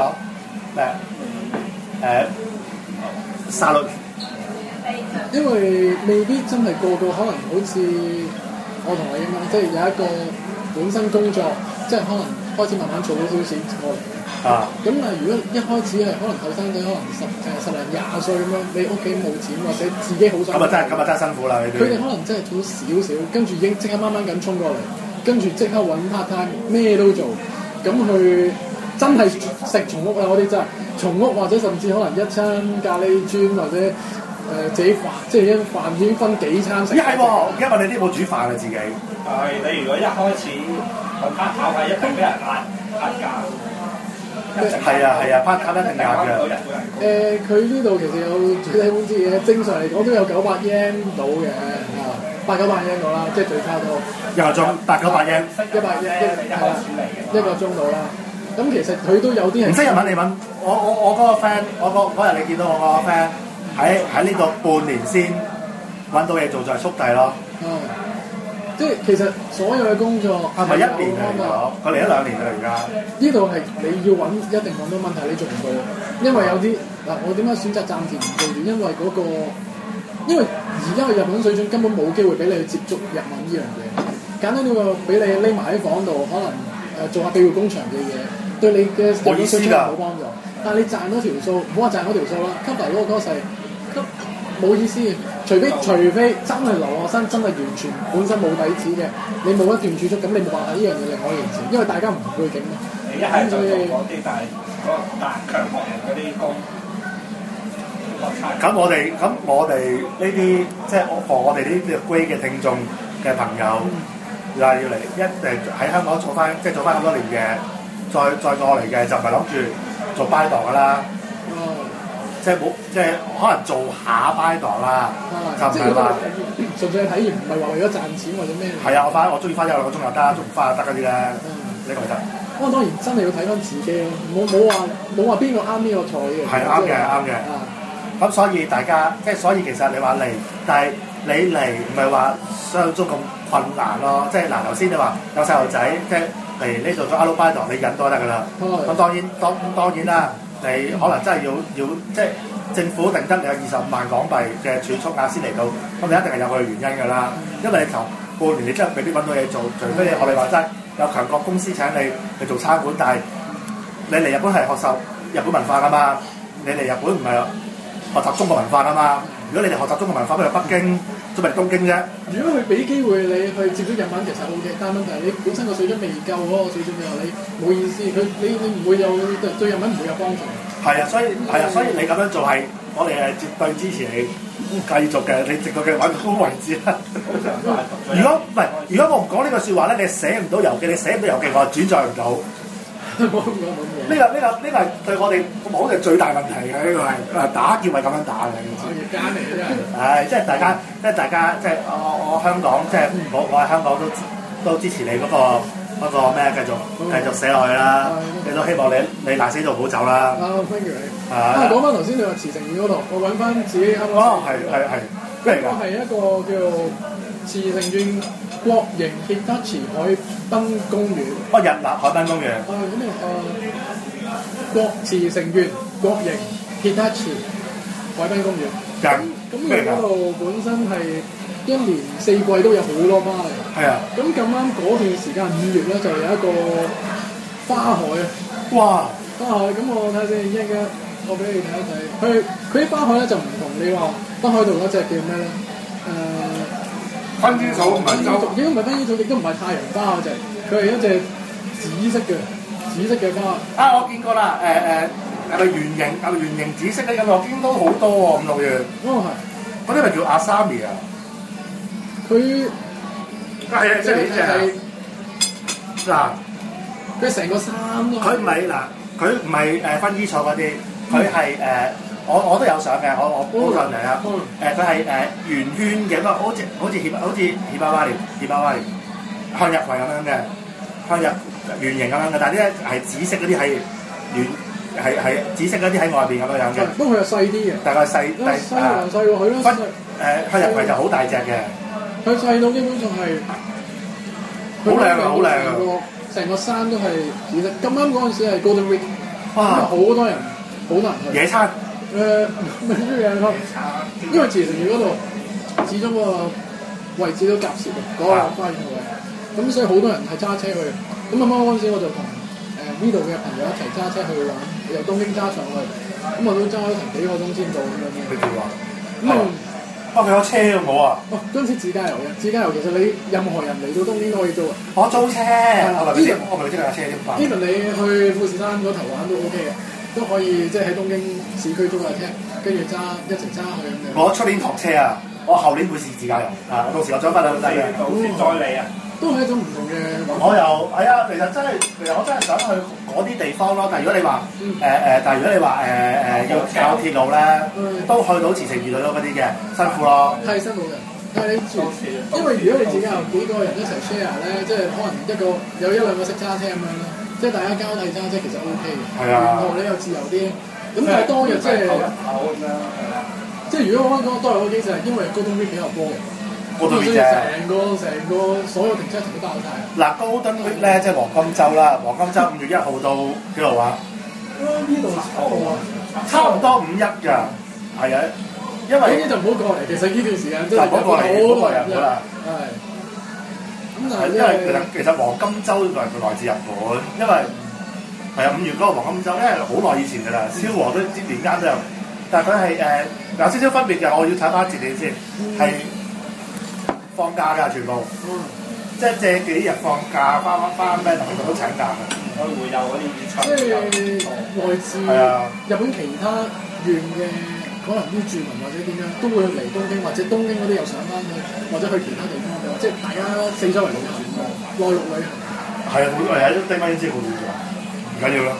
沙律， 因為未必真係個個可能好似我同你咁樣，即係有一個本身工作，即係可能開始慢慢做咗少少錢過嚟。咁但係如果一開始係可能後生仔，可能十零20歲咁樣，你屋企冇錢或者自己好辛苦，咁啊真係辛苦啦！ 佢哋可能真係做少少，跟住已經即刻慢慢咁衝過嚟，跟住即刻揾 part time，咩都做，咁佢真係食松屋啊！嗰啲真係松屋，或者甚至可能一餐咖喱磚或者自己飯，即係一飯已經分幾餐食。 係喎，因為你啲冇煮飯啊自己。 係你如果一開始揾 part time 係一定俾人壓價。 係啊，part time 一定壓嘅。 佢呢度其實有最低工資嘅，正常嚟講都有900 yen 到嘅，800-900 yen 到啦，即係最差都。 一個鐘800-900 yen。 100 yen 係啦，一個鐘到啦。咁其實佢都有啲人唔識日文，你問我嗰個 friend，我嗰日你見到我個 friend 喺呢度半年先揾到嘢做，就係速遞咯。 即係其實所有嘅工作係咪1年嚟咗？佢嚟1-2年啦而家。呢度係你要揾一定揾到問題，你做唔到。因為有啲嗱，我點解選擇暫時唔做住？因為嗰個，因為而家嘅日本水準根本冇機會俾你去接觸日文呢樣嘢。 簡單啲個俾你匿埋喺房度，可能做下庇護工場嘅嘢，對你嘅冇意思㗎冇幫助。但係你賺嗰條數，唔好話賺嗰條數啦，cover 嗰個 cost 冇意思。除非真係留學生真係完全本身冇底子嘅，你冇一段儲蓄，咁你冇辦法呢樣嘢另外一件事，因為大家唔同背景嘛。 你一係就做嗰啲，但係嗰個大強學人嗰啲工。 咁我哋呢啲即係我哋呢啲歸嘅聽眾嘅朋友，要嚟喺香港做翻咁多年嘅，再過嚟嘅就唔係諗住做班檔噶啦，即係可能做下班檔啦，就唔係話純粹係體驗，唔係話為咗賺錢或者咩。 係啊，我中意翻1-2個鐘又得，中唔翻又得嗰啲咧，呢個咪得。 不過當然真係要睇翻自己咯，冇話邊個啱邊個錯嘅。 係啱嘅。咁所以大家所以其實你話嚟，但係你嚟唔係話想像中咁困難咯。即係嗱，頭先你話有細路仔，即係嚟呢度做阿魯巴度，你忍都得㗎啦。咁當然啦，你可能真係要即係政府定得你有25萬港幣嘅儲蓄額先嚟到，咁你一定係有佢嘅原因㗎啦。因為你頭半年你真係未必揾到嘢做，除非我哋話齋有強國公司請你去做餐館，但係你嚟日本係學習日本文化㗎嘛，你嚟日本唔係學習中國文化啊嘛！如果你哋學習中國文化，不如北京，做咪嚟東京啫？ 如果佢俾機會你去接觸日文，其實 O K。但係問題你本身個水準未夠嗰個水準嘅話，你冇意思。你唔會有對日文唔會有幫助。 係啊，所以你咁樣做係我哋係絕對支持你繼續嘅，你直到嘅揾到位置啦。如果我唔講呢句説話咧，你寫唔到遊記，我轉載唔到。呢個係對我哋網嘅最大問題嘅，呢個係打劫係咁樣打嘅。 奸嚟嘅真係。 係，即係大家，即係我香港，即係我喺香港都支持你嗰個咩，繼續寫落去啦。你都希望你賴死就唔好走啦。 thank you 你。講翻頭先你話慈城苑嗰度，我揾翻自己啱啱。 係。咩嚟㗎？ 係一個叫慈城苑國營 Hitachi 海濱公園。 日立海濱公園。 慈城苑國營 Hitachi 海濱公園。咁佢嗰度本身係一年4季都有好多花嚟。 係啊。咁咁啱嗰段時間5月咧就有一個花海啊！ 哇！ 花海咁我睇下先，一陣間我俾你睇一睇。佢啲花海咧就唔同你話北海道嗰隻叫咩咧？ 薰衣草唔係洲， 亦都唔係薰衣草，亦都唔係太陽花嗰隻，佢係一隻紫色嘅花。 我見過啦，係咪圓形紫色咧？咁我見到好多喎，5、6月。 係。 嗰啲咪叫阿沙米啊？ 佢係即係呢隻嗱， 佢成個山都。 佢唔係薰衣草嗰啲，佢係我都有相嘅，我鋪上嚟啦。佢係圓圈嘅，不過好似希巴瓦利向日葵咁樣嘅，向日圓形咁樣嘅，但係呢係紫色嗰啲係紫色嗰啲喺外邊咁樣嘅。 不過佢又細啲嘅。 大概細細喎，佢咯。 向日葵就好大隻嘅。 佢細到基本上係。 好靚啊！好靚啊！ 成個山都係紫色。咁啱嗰陣時係 Golden Week，好多人去。 野餐。 咩嘢咯？因為慈城苑嗰度始終個位置都夾攝嘅，嗰個花園位，咁所以好多人係揸車去。咁啱啱嗰陣時我就同呢度嘅朋友一齊揸車去玩，由東京揸上去，咁我都揸咗成幾個鐘先到咁樣。 你點啊？佢有車嘅冇啊？ 嗰陣時自駕遊嘅，自駕遊其實你任何人嚟到東京都可以租啊。 我租車，我咪知你架車添嘛。 even 你去富士山嗰頭玩都 OK 嘅。都可以即係喺東京市區租架車，跟住一齊揸去咁樣。我出年學車啊！我後年會試自駕遊啊！到時我再翻兩個仔嘅。 到先再嚟啊！ 都係一種唔同嘅。 我又係啊！其實我真係想去嗰啲地方咯。但係如果你話要靠鐵路咧，都去到慈城遇到嗰啲嘅辛苦咯。係辛苦嘅，但係你因為如果你自己有幾個人一齊 share 咧，即係可能有1-2個識揸車咁樣啦。即係大家交替揸車其實 O K 嘅，沿途你又自由啲。咁但係當日即係如果我講當日嗰機就係因為高登 Week 比較多嘅，所以成個所有停車場都爆晒。嗱，高登 Week 咧即係黃金週啦，黃金週5月1號到幾號啊？呢度差唔多5-1㗎，係啊，因為呢啲就唔好過嚟。其實呢段時間真係好多人㗎，係。 咁但係因為其實黃金周來自日本，因為係啊5月嗰個黃金周，因為好耐以前㗎啦，蕭和都知年間都有，但係佢係有少少分別嘅，我要睇翻節理先，係放假㗎全部，即係借幾日放假翻咩同都請假嘅， 佢會有嗰啲即係來自日本其他縣嘅可能啲住民或者點樣都會嚟東京，或者東京嗰啲又上翻去，或者去其他地方嘅，即係大家四周圍旅行，內陸旅行。 係啊，好多係都低翻啲資料㗎，唔緊要啦。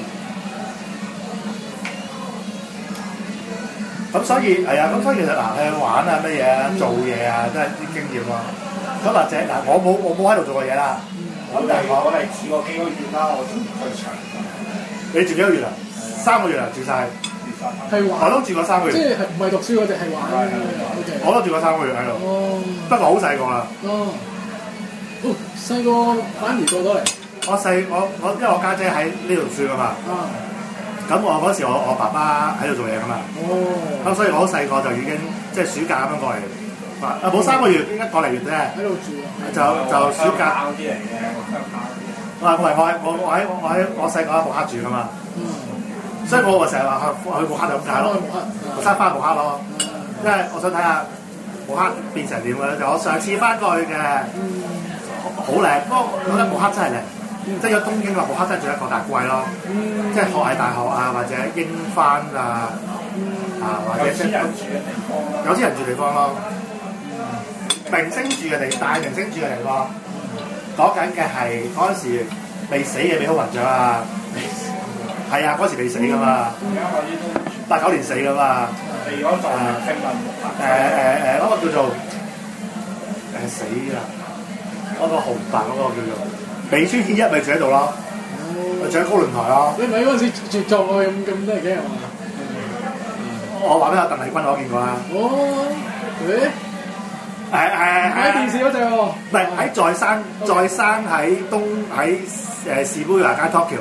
咁所以係啊，咁所以其實嗱，去玩啊乜嘢做嘢啊，都係啲經驗咯。咁或者嗱，我冇喺度做過嘢啦。 咁但係我係住過幾個月啦，我住去長。 你住幾個月啊？3個月啊，住晒。 係玩。 我都住過3個月。 即係唔係讀書嗰隻係玩。 我都住過3個月喺度。 哦。不過好細個啦。 哦。細個反而過到嚟。 我因為我家姐喺呢度住㗎嘛。咁我嗰時我爸爸喺度做嘢㗎嘛。咁所以我好細個就已經即係暑假咁樣過嚟。冇3個月，應該個零月啫。喺度住。就暑假。啲嚟嘅，我細個喺木刻住㗎嘛。所以我成日話去木刻就咁解咯。我翻木刻咯，因為我想睇下木刻變成點嘅。就我上次翻過去嘅，好靚。不過我覺得木刻真係靚。即係有東京話木刻真係做一個大貴咯，即係學藝大學啊，或者英翻啊，或者即係有啲人住地方咯，明星住嘅地，大明星住嘅地方，講緊嘅係嗰陣時未死嘅美好雲雀啊，係啊，嗰時未死噶嘛，89年死噶嘛， 你嗰座星雲木刻， 嗰個叫做死啦，嗰個紅白嗰個叫做。美村憲一咪住喺度咯，住喺高輪台咯。你咪嗰陣時絕作啊，咁多人驚係嘛？我話俾阿鄧麗君我見過啦。喺電視嗰隻喎。唔係喺在生喺士杯拿街 Tokyo。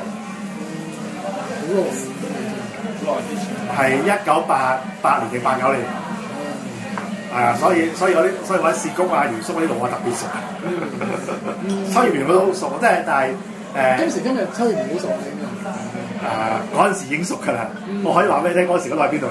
好耐之前。係1988年定89年。係啊，所以我喺涉谷啊、原宿嗰啲路我特別熟。秋葉原我都好熟，即係但係今時今日秋葉原好熟嗰陣時已經熟㗎啦。我可以話俾你聽，嗰時嗰度喺邊度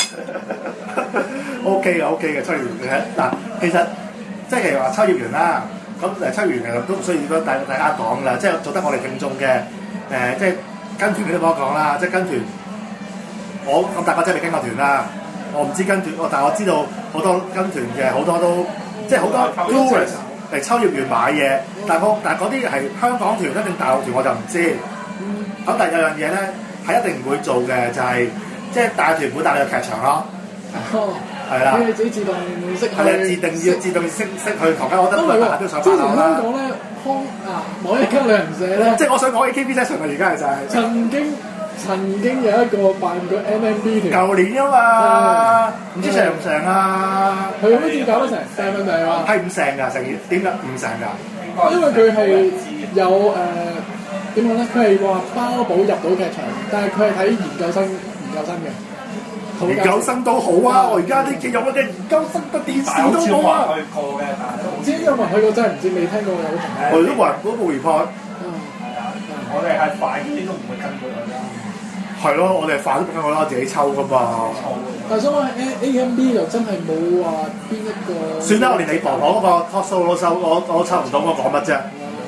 ？OK 嘅秋葉原嘅嗱，其實即係譬如話秋葉原啦，咁秋葉原其實都唔需要大家講啦，即係做得我哋聽眾嘅即係跟團嗰啲幫我講啦，即係跟團。我咁大個真係未跟過團啦。我唔知跟團，但係我知道好多跟團嘅，好多都即係好多 tourist 嚟秋葉原買嘢，但係嗰啲係香港團定大陸團我就唔知。咁但係有樣嘢咧係一定唔會做嘅，就係即係大團會帶你去劇場咯。係啦。你自己自動識去。係啊，自動識去唐街，我覺得都想翻啦。之前香港咧，某一間旅行社咧，即係我想講 AKB session 啊，而家係就係曾經有一個辦過 NMB 團，舊年啊嘛，唔知成唔成啊？佢好似搞得成，但係問題係話係唔成㗎，成點解唔成㗎？因為佢係有點講咧？佢係話包保入到劇場，但係佢係睇研究生嘅。研究生都好啊！我而家啲有乜嘅研究生嘅電視都好啊！去過嘅，但係唔知有冇人去過，真係唔知，未聽過有同學。我都話嗰部 report。我哋係快啲都唔會跟佢啦。係咯，我哋快都跟佢啦，自己抽噶嘛。但係想講 AMB 就真係冇話邊一個。算啦，我連你婆婆嗰個 talk show 我抽唔到，我講乜啫？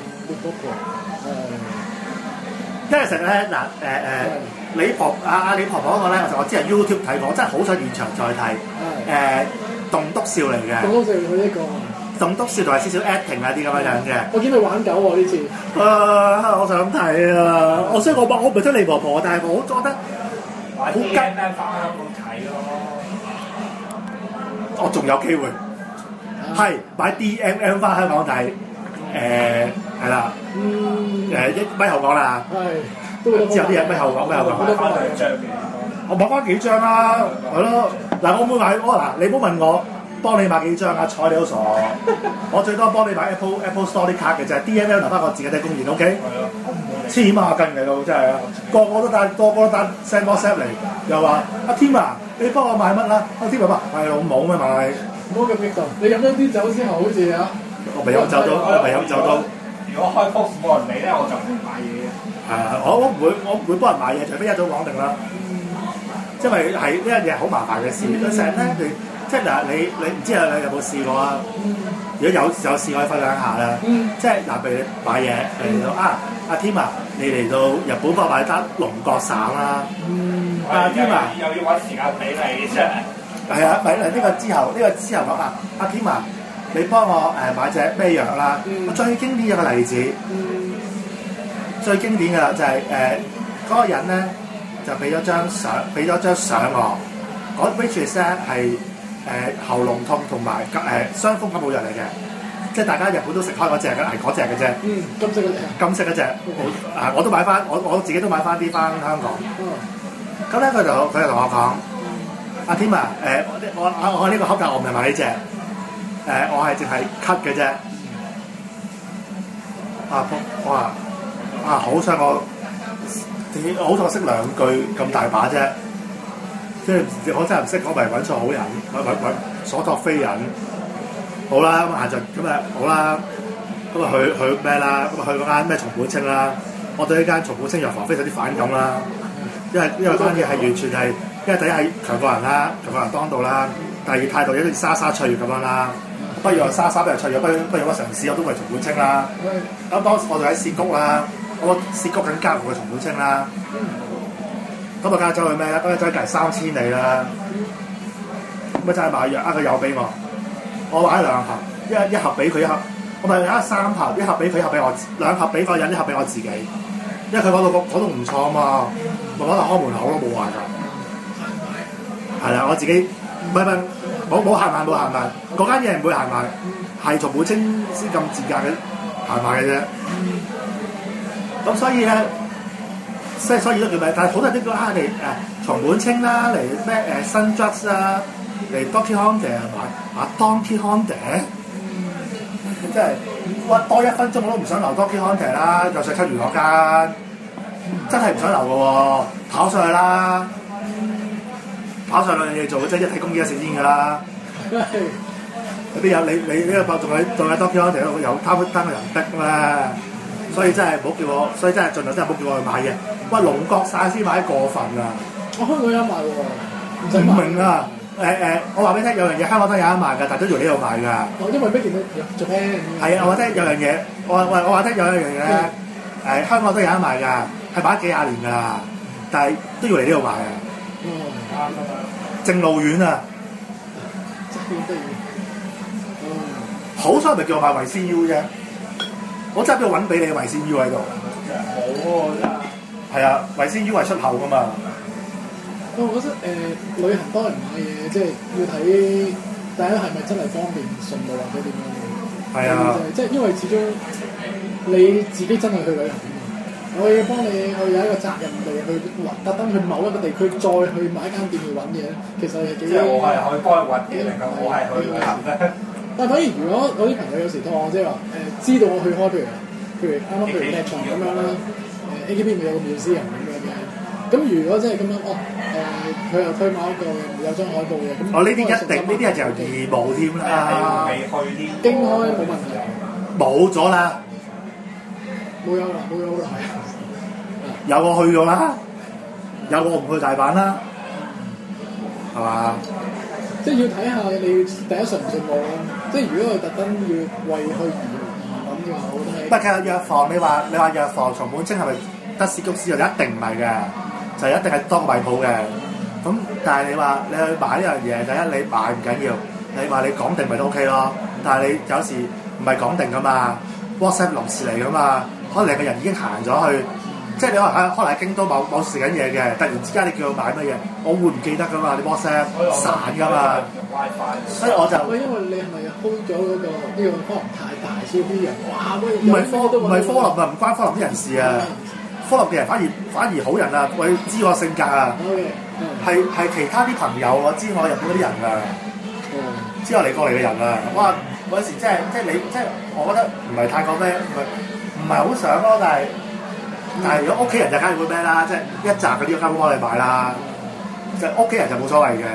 因為成日咧嗱你婆婆嗰個咧，我知係 YouTube 睇過，真係好想現場再睇。棟篤笑嚟嘅。棟篤笑佢呢個。棟篤笑同埋少少 acting 啊啲咁樣嘅。我見佢玩狗喎呢次。我想睇啊！所以我唔係真你婆婆，但係我覺得好急。翻香港睇咯。我仲有機會。係買 DMM 翻香港睇。係啦。一咪後講啦。之後啲人咪後講。我買翻幾張啦，係咯。嗱，我冇買你唔好問我。幫你買幾張啊？睬你都傻！我最多幫你買 Apple Store 啲卡嘅啫 ，DML 留翻我自己睇公園 ，OK？ 係咯，黐孖筋嘅都真係啊！個個都單 send WhatsApp 嚟，又話阿 Tim 啊，你幫我買乜啦？阿 Tim 話係老母咩買？唔好咁激動！你飲咗啲酒之後，好似我未飲酒都，我未飲酒都。 如果開 post 冇人理咧，我就唔會買嘢嘅。 係啊，我唔會幫人買嘢，除非一早講定啦。因為係呢樣嘢好麻煩嘅事，成日咧即係嗱，你唔知你有冇試過啊？如果有試可以分享下啦。即係嗱，譬如你買嘢嚟到阿 Tim 啊，你嚟到日本幫我買單龍角散啦。阿 Tim 啊， 又要揾時間俾你啫。 係啊，咪呢個之後講阿 Tim 啊，你幫我買隻咩藥啦？我最經典有個例子，最經典嘅啦就係嗰個人咧就俾咗張相我，嗰 which is 咧係喉嚨痛同埋傷風感冒藥嚟嘅，即係大家日本都食開嗰隻嘅，係嗰隻嘅啫。 金色嗰隻。金色嗰隻。 我都買翻，我自己都買翻啲翻香港。咁咧佢就同我講，阿 Tim 啊，我呢個盒但我唔係買呢隻，我係淨係咳嘅啫。我話好彩我識兩句咁大把啫，即係我真係唔識講，咪揾錯好人，揾所託非人。好啦，咁下晝咁啊好啦，咁啊去咩啦？咁啊去嗰間咩松本清啦。我對呢間松本清藥房非常之反感啦，因為嗰間嘢係完全係，因為第一係強國人啦，強國人當道啦，第二態度有啲沙沙脆咁樣啦。不如話沙沙不如脆藥，不如我嘗試我都係松本清啦。咁當時我就喺涉谷啦，我涉谷緊加入嘅松本清啦。咁啊，梗係走去咩咧？咁啊，走去隔3000里啦。咁啊，真係買藥，佢有俾我買2盒，一盒俾佢一盒，我咪有3盒，一盒俾佢，一盒俾我，2盒俾個人，一盒俾我自己。因為佢講到唔錯啊嘛，咪攞嚟開門口都冇壞㗎。係啦，我自己唔係冇限賣，嗰間嘢唔會限賣，係松本清先咁賤價嘅限賣嘅啫。咁所以咧，所以都叫咩？但係好多人都講嚟松本清啦，嚟咩Sundrugs 啦，嚟 Donkey Honda 買Donkey Honda， 即係哇多1分鐘我都唔想留 Donkey Honda 啦，就上七元嗰間，真係唔想留嘅喎，跑上去啦！跑上兩樣嘢做嘅啫，一睇公嘢食煙㗎啦。邊有你呢個仲有 Donkey Honda 有貪個人逼嘛？所以真係唔好叫我，所以真係盡量真係唔好叫我去買嘢。喂，龍角散先買過分啊！ 我香港有賣喎，唔使唔明啊！我話俾你聽，有樣嘢香港都有得賣㗎，但係都要呢度買㗎。 因為咩件做咩？ 係啊，我話聽有樣嘢，我話聽有一樣嘢咧，香港都有得賣㗎，係擺幾廿年㗎啦，但係都要嚟呢度買啊！正路遠啊！好彩咪叫我買維 C U 啫，我真係邊度揾俾你維 C U 喺度？ 冇喎真係。 係啊，維 C U 係出口㗎嘛。 我覺得旅行多人買嘢，即係要睇大家係咪真係方便順路或者點樣。 係啊， 即係因為始終你自己真係去旅行啊嘛，我要幫你去有一個責任地去特登去某一個地區再去買一間店去揾嘢，其實係幾。 即係我係可以幫佢揾嘢嚟㗎，我係去旅行咧。 但係反而如果我啲朋友有時同我即係話知道我去開，譬如啱啱譬如劇場咁樣啦，AKB 咪有個廟師人咁樣嘅。咁如果真係咁樣，佢又推某一個有張海報嘅，咁呢啲一定，呢啲係就義務添啦。 未去添。 經開冇問題。 冇咗啦。 冇有啦，冇有好耐。 有我去咗啦，有我唔去大阪啦，係嘛？ 即係要睇下你第一順唔順路咯。即係如果佢特登要為去而揾嘅話，我覺得係。 不過其實藥房，你話藥房松本清係咪得涉谷師就一定唔係嘅，就一定係多個米鋪嘅。咁但係你話你去買呢樣嘢，第一你買唔緊要，你話你講定咪都 OK 咯。但係你有時唔係講定噶嘛 ，WhatsApp 臨時嚟噶嘛，可能你個人已經行咗去。即係你可能喺京都某食緊嘢嘅，突然之間你叫我買乜嘢，我會唔記得噶嘛？你 WhatsApp 散噶嘛？所以我就因為你係咪 hold 咗嗰個呢個可能太大，所以啲人哇唔係科林啊，唔關科林啲人事啊，科林嘅人反而好人啊，我知我性格啊，係其他啲朋友我知我日本嗰啲人啊，知我嚟過嚟嘅人啊，哇！嗰時即係你即係我覺得唔係太過咩，唔係好想咯，但係如果屋企人就梗係會咩啦，即係一紮嗰啲梗會幫你買啦。就屋企人就冇所謂嘅，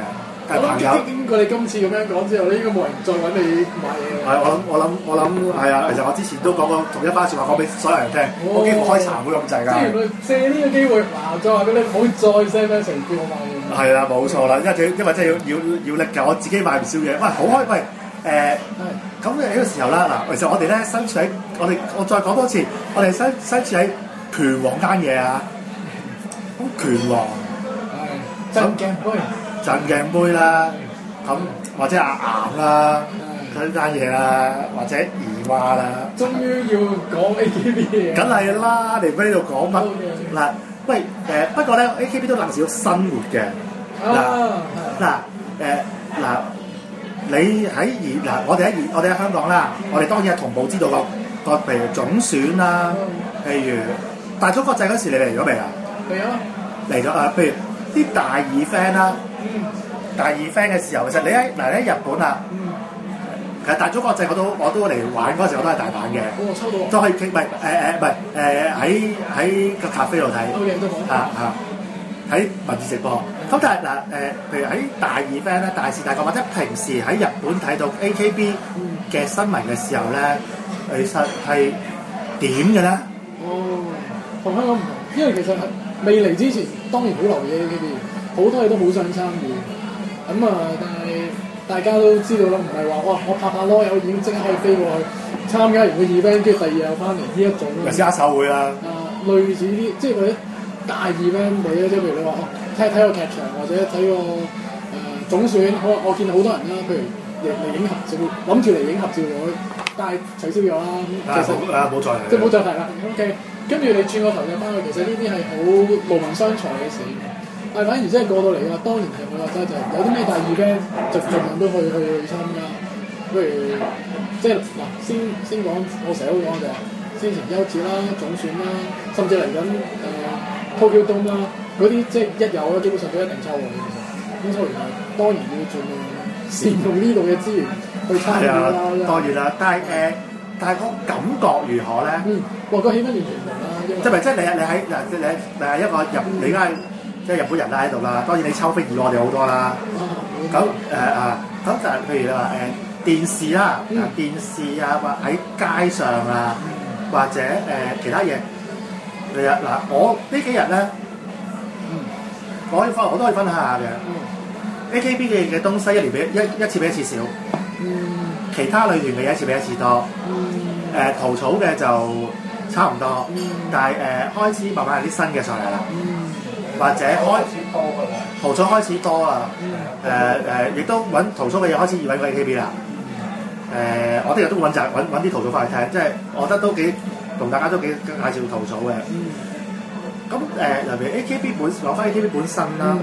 我諗經過你今次咁樣講之後咧，應該冇人再揾你買嘢。 係我諗係啊，其實我之前都講過同一番説話講俾所有人聽，我幾乎開茶會咁滯㗎。 即係原來借呢個機會，嗱再話俾你，唔好再 send message 叫我買嘢。係啦，冇錯啦，因為真係要力㗎，我自己買唔少嘢。喂，好開喂咁呢個時候啦，嗱，其實我哋咧身處喺我再講多次，我哋身處喺拳王間嘢啊，咁拳王鎮鏡杯啦，咁或者阿岩啦，嗰單嘢啦，或者兒娃啦， 終於要講 AKB 嘅， 梗係啦，你喺呢度講乜嗱？喂不過咧 AKB 都能少生活嘅嗱你喺我哋喺香港啦，我哋當然係同步知道個譬如總選啦，譬如大中國際嗰時你嚟咗未啊？嚟咗譬如啲大二 fan 啦。大二 fan 嘅時候，其實你喺日本啊，其實大中國際我都嚟玩嗰陣時，我都係大阪嘅， 抽到都可以傾，喺個咖啡度睇，喺文字直播。咁但係譬如喺大二 fan 咧，大時大個或者平時喺日本睇到 AKB 嘅新聞嘅時候咧，其實係點嘅咧？ 同香港唔同，因為其實未嚟之前當然好留意 AKB，好多嘢都好想參與。但係大家都知道啦，唔係話哇，我拍攞有已經即刻可以飛過去參加完個 event，跟住第二日又翻嚟呢一種。 咪先握手會啦。 類似啲即係嗰啲大 event 嚟嘅，即係譬如你話睇個劇場或者睇個總選，我見到好多人啦，譬如嚟影合照，諗住嚟影合照會，但係取消咗啦。其實冇再即係冇再提啦。OK， 跟住你轉個頭就翻去，其實呢啲係好勞民傷財嘅事。反而真係過到嚟嘅話，當然係我話齋就係有啲咩大 event 就盡量都去參加。譬如即係嗱，先講我成日都講就係先前優子啦、總選啦，甚至嚟緊Tokyo Dome 啦，嗰啲即係一有咧，基本上都一定抽嘅。咁抽完當然要盡量善用呢度嘅資源去參與啦。 當然啦，但係個感覺如何咧？ 個氣氛完全唔同啦。 即係你係一個你而家即係日本人啦喺度啦，當然你抽飛易我哋好多啦。咁咁就係譬如你話電視啦，電視啊或喺街上啊，或者其他嘢。我呢幾日咧，我都可以分享下嘅。AKB 嘅東西一次比一次少，其他女團嘅一次比一次多。稻草嘅就差唔多，但係開始慢慢有啲新嘅上嚟啦。或者開始多㗎啦，淘草開始多啦，亦都揾淘草嘅嘢開始揾 AKB 啦。我哋亦都揾啲淘草翻嚟聽，即係我覺得都幾同大家都幾介紹淘草嘅。咁例如 AKB 講翻 AKB 本身啦，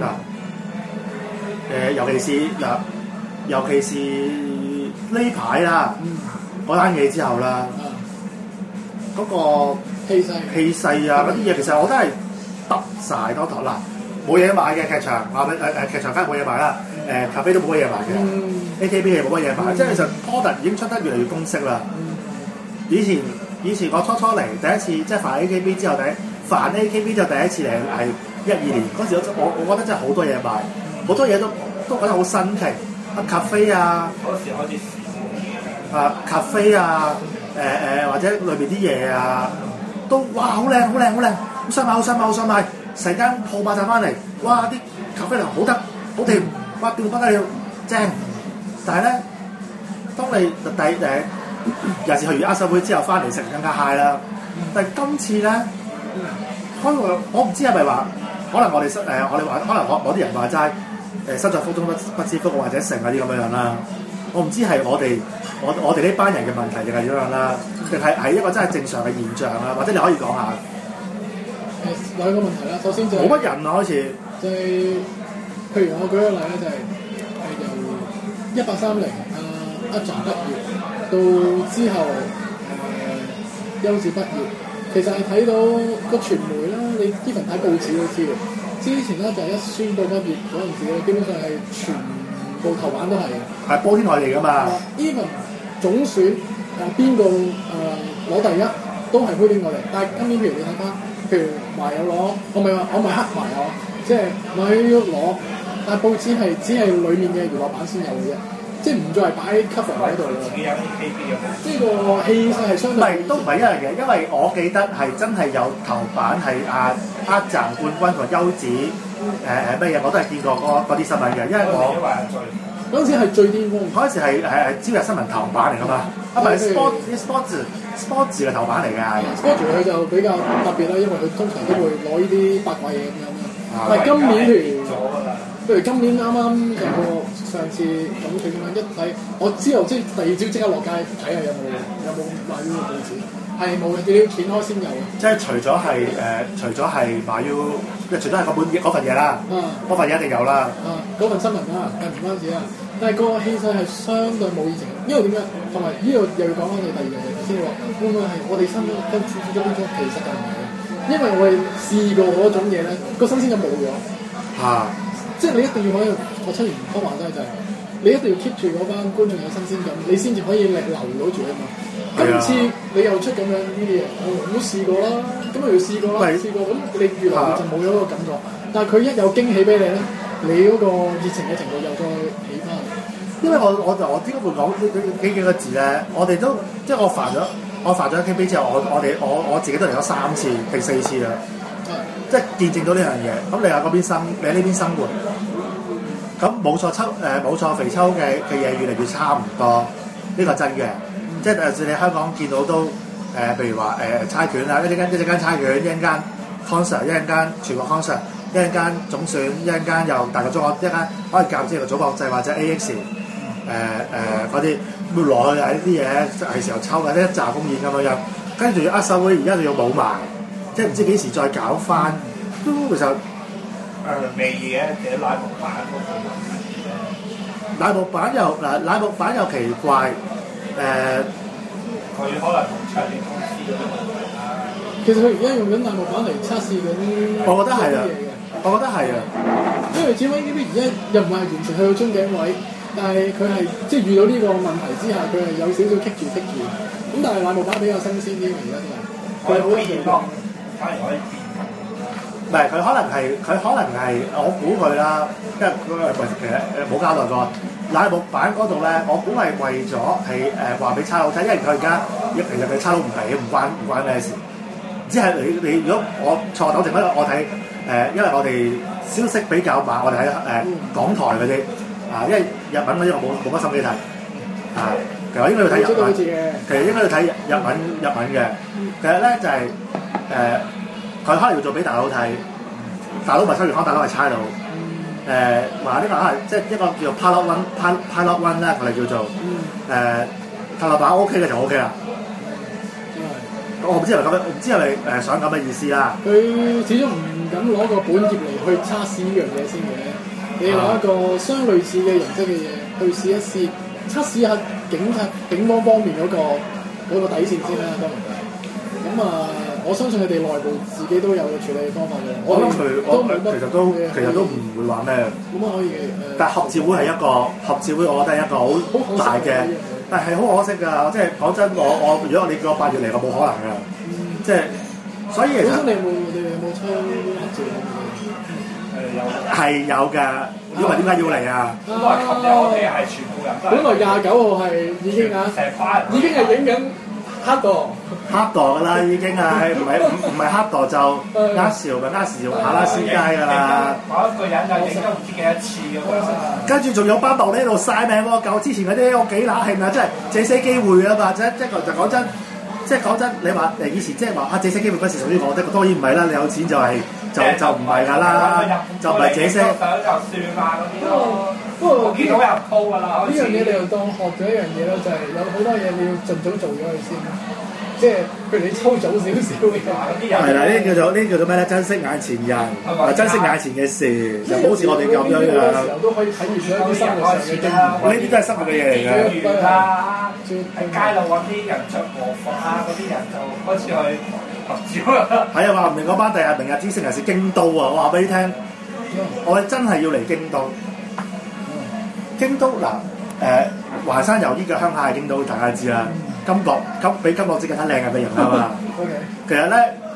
尤其是呢排啦，嗰單嘢之後啦，嗰個氣勢啊嗰啲嘢，其實我都係得晒多頭啦，冇嘢買嘅劇場，劇場梗係冇嘢買啦，咖啡都冇乜嘢買嘅，AKB 係冇乜嘢買，即係其實 product 已經出得越嚟越公式啦。以前我初嚟第一次即係煩 AKB 之後煩 AKB 就第一次嚟係12年嗰時，我覺得真係好多嘢買，好多嘢都覺得好新奇。咖啡啊， 嗰時開始咖啡啊，或者裏邊啲嘢啊，都哇好靚，好想買，成間鋪爆曬翻嚟，哇啲咖啡涼好得，好掂，哇掂到不得了，正。但係咧，當你尤其是去完握手會之後翻嚟食更加 high 啦。但係今次咧，我唔知係咪話，可能我哋可能某啲人話齋。身在福中不知福，或者成嗰啲咁樣啦。我唔知係我哋呢班人嘅問題定係點樣啦，定係一個真係正常嘅現象啦。或者你可以講下。 兩個問題啦，首先就冇乜人啊，開始。 就係譬如我舉個例咧，就係由1830阿John畢業到之後優子畢業，其實係睇到個傳媒啦，你even睇報紙都知嘅。之前咧就係一宣布畢業嗰陣時咧，基本上係全部頭版都係嘅。係波天外地㗎嘛。 even 總選邊個攞第一都係杯墊我哋，但係今年譬如你睇翻，譬如麻友攞，我咪黑麻友，即係佢攞但係報紙係只係裡面嘅娛樂版先有嘅啫，即係唔再係擺 cover 喺度自己有 AKB 嘅。 呢個氣勢係相對都唔係一樣嘢，因為我記得係真係有頭版係黑站冠軍同優子乜嘢，我都係見過嗰啲新聞嘅，因為我嗰陣時係最巔峰。 嗰陣時係朝日新聞頭版嚟㗎嘛，唔係 sports 嘅頭版嚟㗎。 sports 佢就比較特別啦，因為佢通常都會攞呢啲八卦嘢咁樣啦。但係今年譬如今年啱啱有個上次總選咁樣一睇，我之後即係第二朝即刻落街睇下有冇買呢個報紙，係冇嘅，你要掀開先有嘅。 即係除咗係買 U， 除咗係嗰份嘢啦，嗰份嘢一定有啦。 嗰份新聞啦，唔關事啊。但係個氣勢係相對冇以前，因為點解？同埋呢個又要講翻你第二樣嘢，頭先你話會唔會係我哋新跟接觸咗呢種，其實就唔係嘅，因為我哋試過嗰種嘢咧，個新鮮感冇咗。即係你一定要可以，我出完科幻真係就係，你一定要 keep 住嗰班觀眾有新鮮感，你先至可以留到住啊嘛。今次你又出咁樣呢啲嘢，我都試過啦，咁又要試過啦，試過咁你越嚟越就冇咗嗰個感覺。但係佢一有驚喜俾你咧，你嗰個熱情嘅程度又再起翻。 因為我點解會講呢幾個字咧？我哋都即係我煩咗 KB 之後，我自己都嚟咗3次定4次啦。即係見證到呢樣嘢，咁你喺嗰邊你喺呢邊生活，咁冇錯肥秋嘅嘢越嚟越差唔多，呢個真嘅。即係你香港見到都譬如話猜拳啊，一陣間猜拳，一陣間 concert， 一陣間全國 concert， 一陣間總選，一陣間又大個中學，一陣間可能夾之個組國際或者 AX 嗰啲會攞去呢啲嘢係時候抽嘅，一紮公演咁樣，跟住握手會而家仲要冇埋。即係唔知幾時再搞翻，都其實未嘅，其實乃木坂嗰個問題咧。 乃木坂又奇怪， 佢可能同唱片公司嗰啲問題啦。 其實佢而家用緊乃木坂嚟測試緊， 我覺得係啊，我覺得係啊， 因為始終呢啲而家又唔係完全去到樽頸位，但係佢係即係遇到呢個問題之下，佢係有少少棘住。咁但係乃木坂比較新鮮啲，而家都係佢好有變動。 反而可以變唔係佢可能係我估佢啦，因為其實冇交代過乃木坂嗰度咧，我估係為咗係話俾差佬睇，因為佢而家其實佢差佬唔俾，唔關咩事，只係你如果我錯糾正咧，我睇因為我哋消息比較慢，我哋喺港台嗰啲因為日文嗰啲我冇乜心機睇其實我應該要睇日文，其實應該要睇日文嘅，其實咧就係佢可能要做俾大佬睇，大佬唔係秋元康，大佬係差佬。話呢個係即係一個叫做 pilot one 啦，我哋叫做塔羅版 OK 嘅就 OK 啦。我唔知係咪咁樣，我唔知係咪想咁嘅意思啦。 佢始終唔敢攞個本業嚟去測試呢樣嘢先嘅，你攞一個相類似嘅形式嘅嘢去試一試，測試下警方面嗰個底線先啦，當然係。咁我相信佢哋內部自己都有個處理方法嘅。 我諗其實都唔會話咩。 冇乜可以嘅。 但係合照會係一個合照會，我覺得係一個好大嘅，但係好可惜㗎。即係講真，我如果你叫我8月嚟，我冇可能㗎。即係所以其實你有冇抽合照？ 係有㗎。如果唔係點解要嚟啊？ 本來琴日我哋係全部人都。 本來29號係已經已經係影緊。黑道㗎啦，已經係唔係黑道就呃潮下拉斯街㗎啦。 某一個人就影咗唔知幾多次咁樣。 跟住仲有班幕呢度晒命喎，舊之前嗰啲我幾乸興啊，真係借些機會啊嘛，即係就講真，你話以前即係話借些機會嗰時屬於我的，當然唔係啦，你有錢就唔係㗎啦，就唔係借些。 相就算啦嗰啲咯。不過我見到有人 po 㗎啦， 呢樣嘢你又當學咗一樣嘢咯，就係有好多嘢你要盡早做咗佢先，即係譬如你抽早少少嘅。 係啦，呢啲叫做咩咧？珍惜眼前人，珍惜眼前嘅事，就好似我哋咁樣㗎。 時候都可以體驗咗一啲生活上嘅經驗。 呢啲都係生活嘅嘢嚟㗎。 喺街度揾啲人着和服嗰啲人就開始去合照啦。係啊，話唔定嗰班第日明日之星係京都啊！我話俾你聽，我哋真係要嚟京都。京都嗱，華山由依嘅鄉下係京都，大家知啦。比金閣寺更加靚嘅美人啦嘛。其實咧，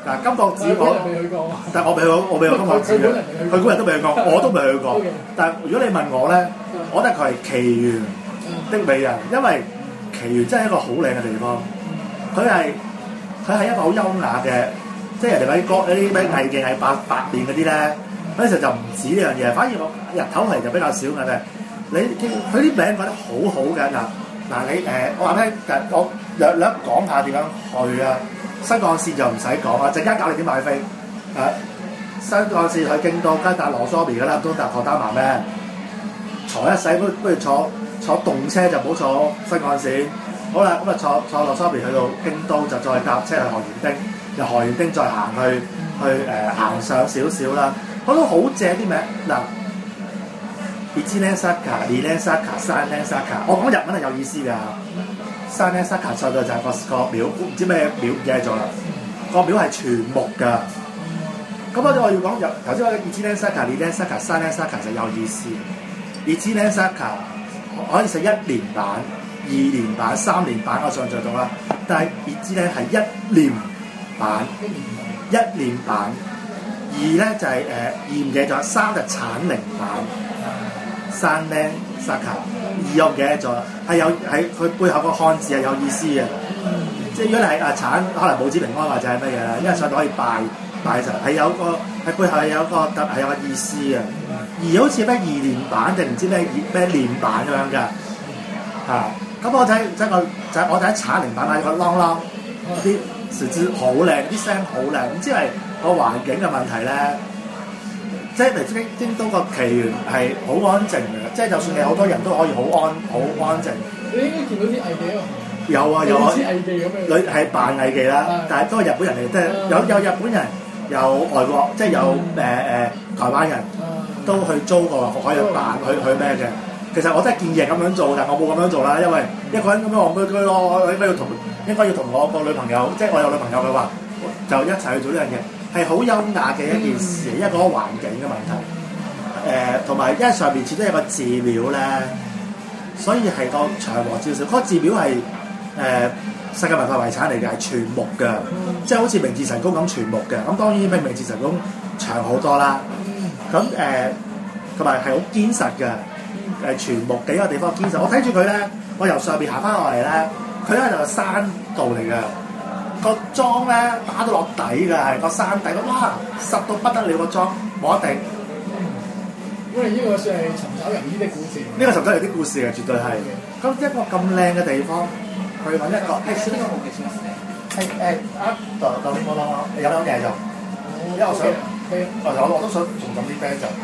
嗱，金閣寺我未去過， 但係我未去金閣寺嘅，佢本人都未去過，我都未去過。但係如果你問我咧，我覺得佢係奇緣的美人，因為奇緣真係一個好靚嘅地方。佢係一個好優雅嘅，即係人哋嗰啲歌嗰啲咩藝妓藝百變嗰啲咧，嗰陣時就唔止呢樣嘢，反而我日頭嚟就比較少嘅啫。佢啲名改得好好嘅嗱你我話咧，我略講下點樣去啊。新幹線就唔使講啦，陣間教你點買飛。新幹線去京都，梗係搭羅梳比㗎啦，唔通搭荷丹麻咩？坐一世不如坐動車就唔好坐新幹線。好啦，咁啊坐羅梳比去到京都，就再搭車去河原町，由河原町再行去行上少少啦。我都好正啲名嗱。1年坂、2年坂、3年坂，我講日文係有意思㗎。3年坂上到就係個廟，唔知咩廟唔記得咗啦。個廟係全木㗎。咁我要講頭先話1年坂、2年坂、3年坂就有意思。1年坂可以食1年版、2年版、3年版，我想像到啦。但係1年係1年版、1年版。2咧就係2唔記得咗，3就產寧版。3年坂2我唔記得咗啦，係佢背後個漢字係有意思嘅，即係如果你係產可能母子平安或者係乜嘢啦，因為上到可以拜神係有個喺背後係有個意思嘅。2好似咩2年版定唔知咩年版咁樣㗎嚇。咁我睇產寧版買個啷啷啲樹枝好靚，啲聲好靚，唔知係個環境嘅問題咧。即係嚟京都個奇緣係好安靜嘅，即係就算你好多人都可以好安靜。 你應該見到啲藝妓啊？ 有啊， 似藝妓咁樣。 佢係扮藝妓啦，但係都係日本人嚟，即係有日本人，有外國，即係有台灣人都去租個服可以扮去咩嘅。其實我真係建議咁樣做，但係我冇咁樣做啦，因為一個人咁樣戇居居咯，我應該要同我個女朋友，即係我有女朋友嘅話，就一齊去做呢樣嘢。係好優雅嘅一件事，因為嗰個環境嘅問題。同埋因為上面始終有個寺廟咧，所以係個長和少少。嗰個寺廟係世界文化遺產嚟嘅，係全木嘅，即係好似明治神宮咁全木嘅。咁當然比明治神宮長好多啦。咁同埋係好堅實嘅，全木幾個地方堅實。我睇住佢咧，我由上邊行翻落嚟咧，佢咧就係山道嚟嘅。個樁咧打到落底㗎，係個山底，哇實到不得了個樁，冇得頂。 因為呢個算係尋找人呢啲故事。 呢個尋找人啲故事嘅，絕對係。咁一個咁靚嘅地方，去揾一個係少啲個好嘅先係有兩嘢就，因為我想我都想仲飲啲啤酒，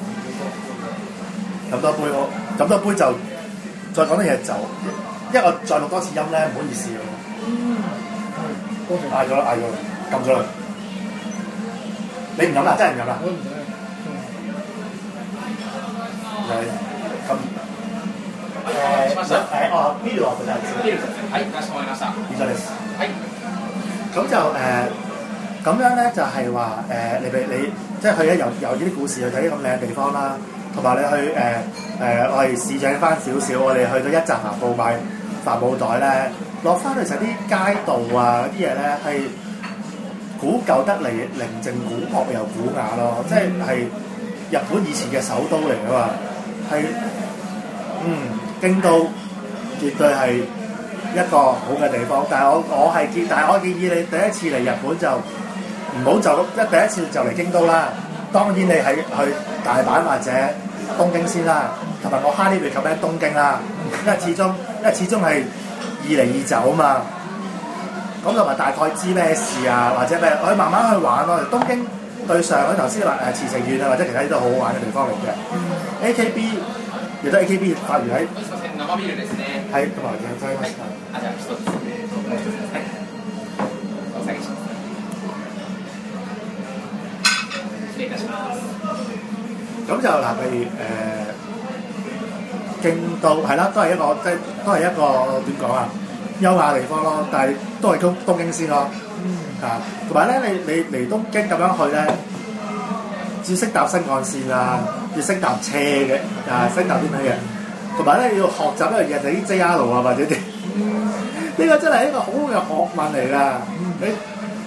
飲多杯就再講啲嘢走，因為我再錄多次音咧，唔好意思喎。嗌咗，撳咗佢。你唔飲啦，真係唔飲啦。 我唔使。 係ビールはこちらです。 ビールです。はい、かしこまりました。 以上です。 はい。 咁就咁樣咧，就係話你即係去咧由呢啲故事去睇啲咁靚嘅地方啦，同埋你去我哋試整翻少少，我哋去到一集行步買帆布袋咧。落翻去就啲街道啊啲嘢咧係古舊得嚟，寧靜古樸又古雅咯，即係日本以前嘅首都嚟噶嘛，係京都絕對係一個好嘅地方。但係我建議你第一次嚟日本就唔好第一次就嚟京都啦。當然你係去大阪或者東京先啦，同埋我 highly recommend 東京啦，因為始終係易嚟易走啊嘛，咁同埋大概知咩事啊，或者咩，我慢慢去玩咯。東京對上嗰頭先話慈城縣啊，或者其他啲都好好玩嘅地方嚟嘅。AKB 亦都 AKB 發源喺同埋嘅西灣。咁就嗱，譬如京都係啦，都係一個點講啊，優雅地方咯。但係都係東京先咯。同埋咧，你嚟東京咁樣去咧，要識搭新幹線啊，要識搭車嘅，識搭啲咩嘅。同埋咧，要學習一樣嘢就啲 JR 啊，或者啲呢個真係一個好嘅學問嚟㗎。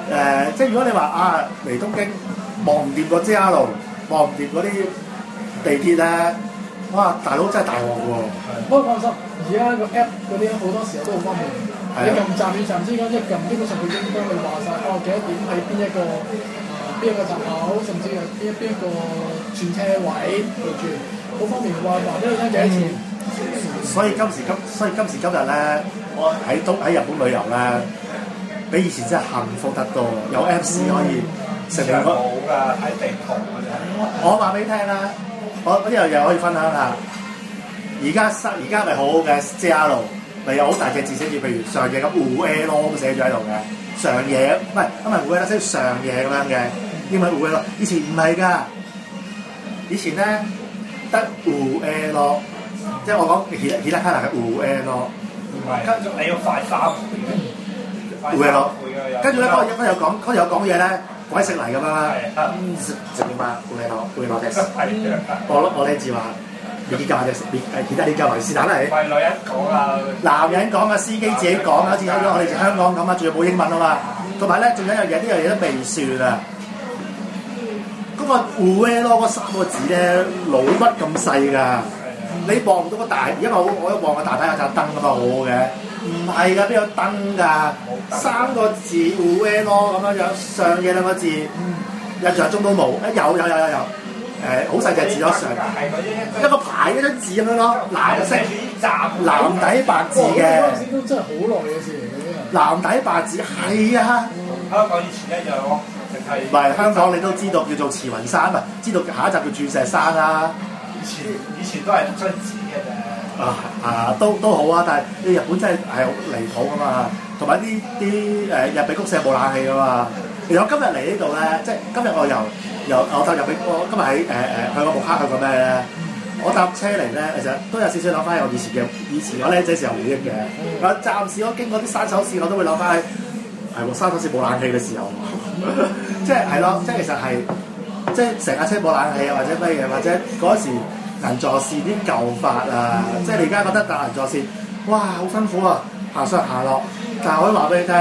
即係如果你話啊嚟東京望唔掂個 JR 路，望唔掂嗰啲地鐵咧，哇！大佬真係大鑊喎！ 不過放心，而家個 app 嗰啲好多時候都好方便。你撳站與站之間一撳，基本上佢已經幫你話晒幾多點喺邊一個站口，甚至係邊一個轉車位度轉，好方便。話俾你聽幾多錢。 所以今時今日咧，我喺日本旅遊咧，比以前真係幸福得多。有 Apps 可以成日冇㗎，睇地圖㗎啫。 我話俾你聽啦，我呢樣嘢可以分享下。而家咪好好嘅 JR 路，咪有好大隻字寫住，譬如上野咁胡 A 咯咁寫住喺度嘅。上野唔係咁咪胡 A 啦，寫住上野咁樣嘅英文胡 A 咯。以前唔係㗎，以前咧得胡 A 咯。即係我講其他卡係胡 A 咯， 唔係，跟住你要快3 胡 A 咯，跟住咧嗰日有講嘢咧，鬼食泥咁樣啦，食點啊？胡 A 咯，胡 A 咯嘅，我呢字話你啲教嘅，其他啲教為是但啦， 唔係女人講啊， 男人講啊，司機自己講啊，好似我哋香港咁啊，仲要冇英文啊嘛，同埋咧仲有一樣嘢，呢樣嘢都未算啊。嗰個胡 A 咯嗰3個字咧，老筆咁細㗎。你望唔到個大，因為我一望個大牌有盞燈㗎嘛，好嘅，唔係㗎，邊有燈㗎？3個字胡 A 咯咁樣樣，上野2個字，印象中都冇，有，好細隻字咯上，一個牌一張紙咁樣咯，藍色藍底白字嘅， 嗰陣時都真係好耐嘅事嚟嘅。 藍底白字係啊， 香港以前一樣咯，淨係唔係香港你都知道叫做慈雲山啊，知道下一集叫鑽石山啦。 以前都係張紙嘅啫。 都好啊，但係你日本真係好離譜噶嘛，同埋啲日比谷舍冇冷氣噶嘛。其實我今日嚟呢度咧，即係今日我我搭入比，我今日喺去個木刻去過咩咧？我搭車嚟咧，其實都有少少諗翻我以前我僆仔時候回憶嘅。我暫時我經過啲山手線，我都會諗翻係喎，山手線冇冷氣嘅時候，即係咯，即係其實係。即係成架車冇冷氣啊，或者乜嘢，或者嗰時銀座線啲舊法啊，即係你而家覺得搭銀座線，哇好辛苦啊，行上行落。但係我可以話俾你聽，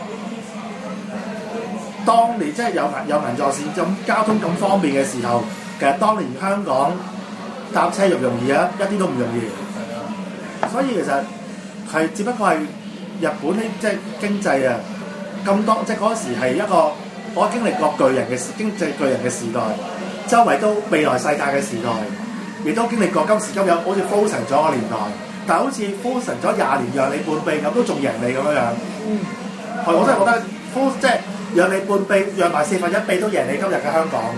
當年即係有銀座線咁交通咁方便嘅時候，其實當年香港搭車容唔容易啊？一啲都唔容易。所以其實係只不過係日本呢，即係經濟啊咁多，即係嗰時係一個。我經歷過經濟巨人嘅時代，周圍都未來世界嘅時代，亦都經歷過今時今日好似 Frozen 咗個年代，但係好似 Frozen 咗20年，讓你半臂咁都仲贏你咁樣樣。我真係覺得即係讓你半臂，讓埋1/4臂都贏你今日嘅香港。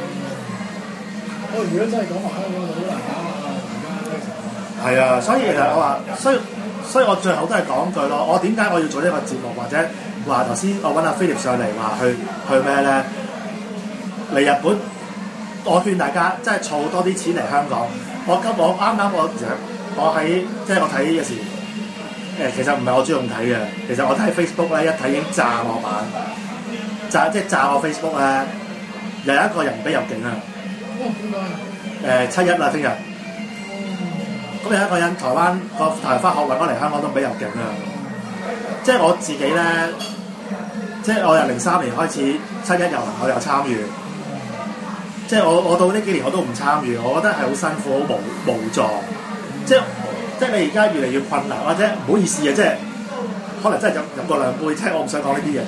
如果真係講埋香港就好難打啊！而家呢個情況。係啊，所以其實我話，所以我最後都係講句咯。我點解我要做呢個節目，或者話頭先我揾阿 Philip 上嚟話去咩咧？嚟日本，我勸大家真係儲多啲錢嚟香港。我啱我喺即係我睇嘅時，其實唔係我主動睇嘅，其實我睇 Facebook 咧，一睇已經炸我版，炸我 Facebook 咧，又有一個人唔俾入境啊！ 點解 ？7/1啦，聽日。咁有一個人台灣返學運我嚟香港都唔俾入境啊！即係我自己咧，即係我由03年開始7/1遊行，我有參與。即係我到呢幾年我都唔參與，我覺得係好辛苦、好無助。即係你而家越嚟越困難，或者唔好意思啊，即係可能真係飲過2杯，即係我唔想講呢啲嘢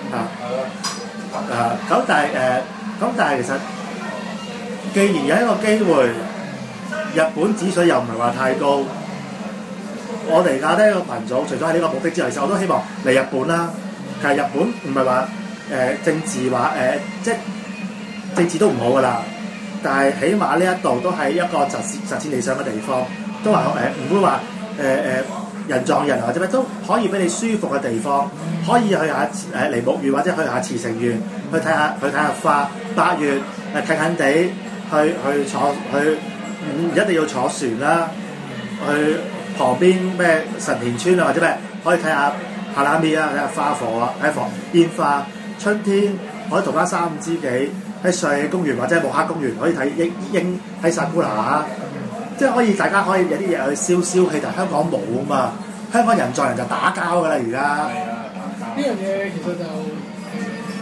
咁但係其實，既然有一個機會，日本指水又唔係話太高，我哋而家呢個群組除咗係呢個目的之外，其實我都希望嚟日本啦。其實日本唔係話政治話即係政治都唔好噶啦，但係起碼呢一度都係一個實踐理想嘅地方，都話唔會話人撞人或者咩都可以俾你舒服嘅地方，可以去下梨木園或者去下慈城園去睇下花。8月近近地去坐去。唔一定要坐船啦，去旁邊咩神田村啊或者咩，可以睇下下冷面啊，睇下花火啊，睇下煙花。春天可以同翻3、5知己喺上野公園或者木刻公園可以睇櫻喺薩庫拿，即係可以大家可以有啲嘢去消氣，但係香港冇啊嘛，香港人撞人就打交㗎啦而家。 呢樣嘢其實就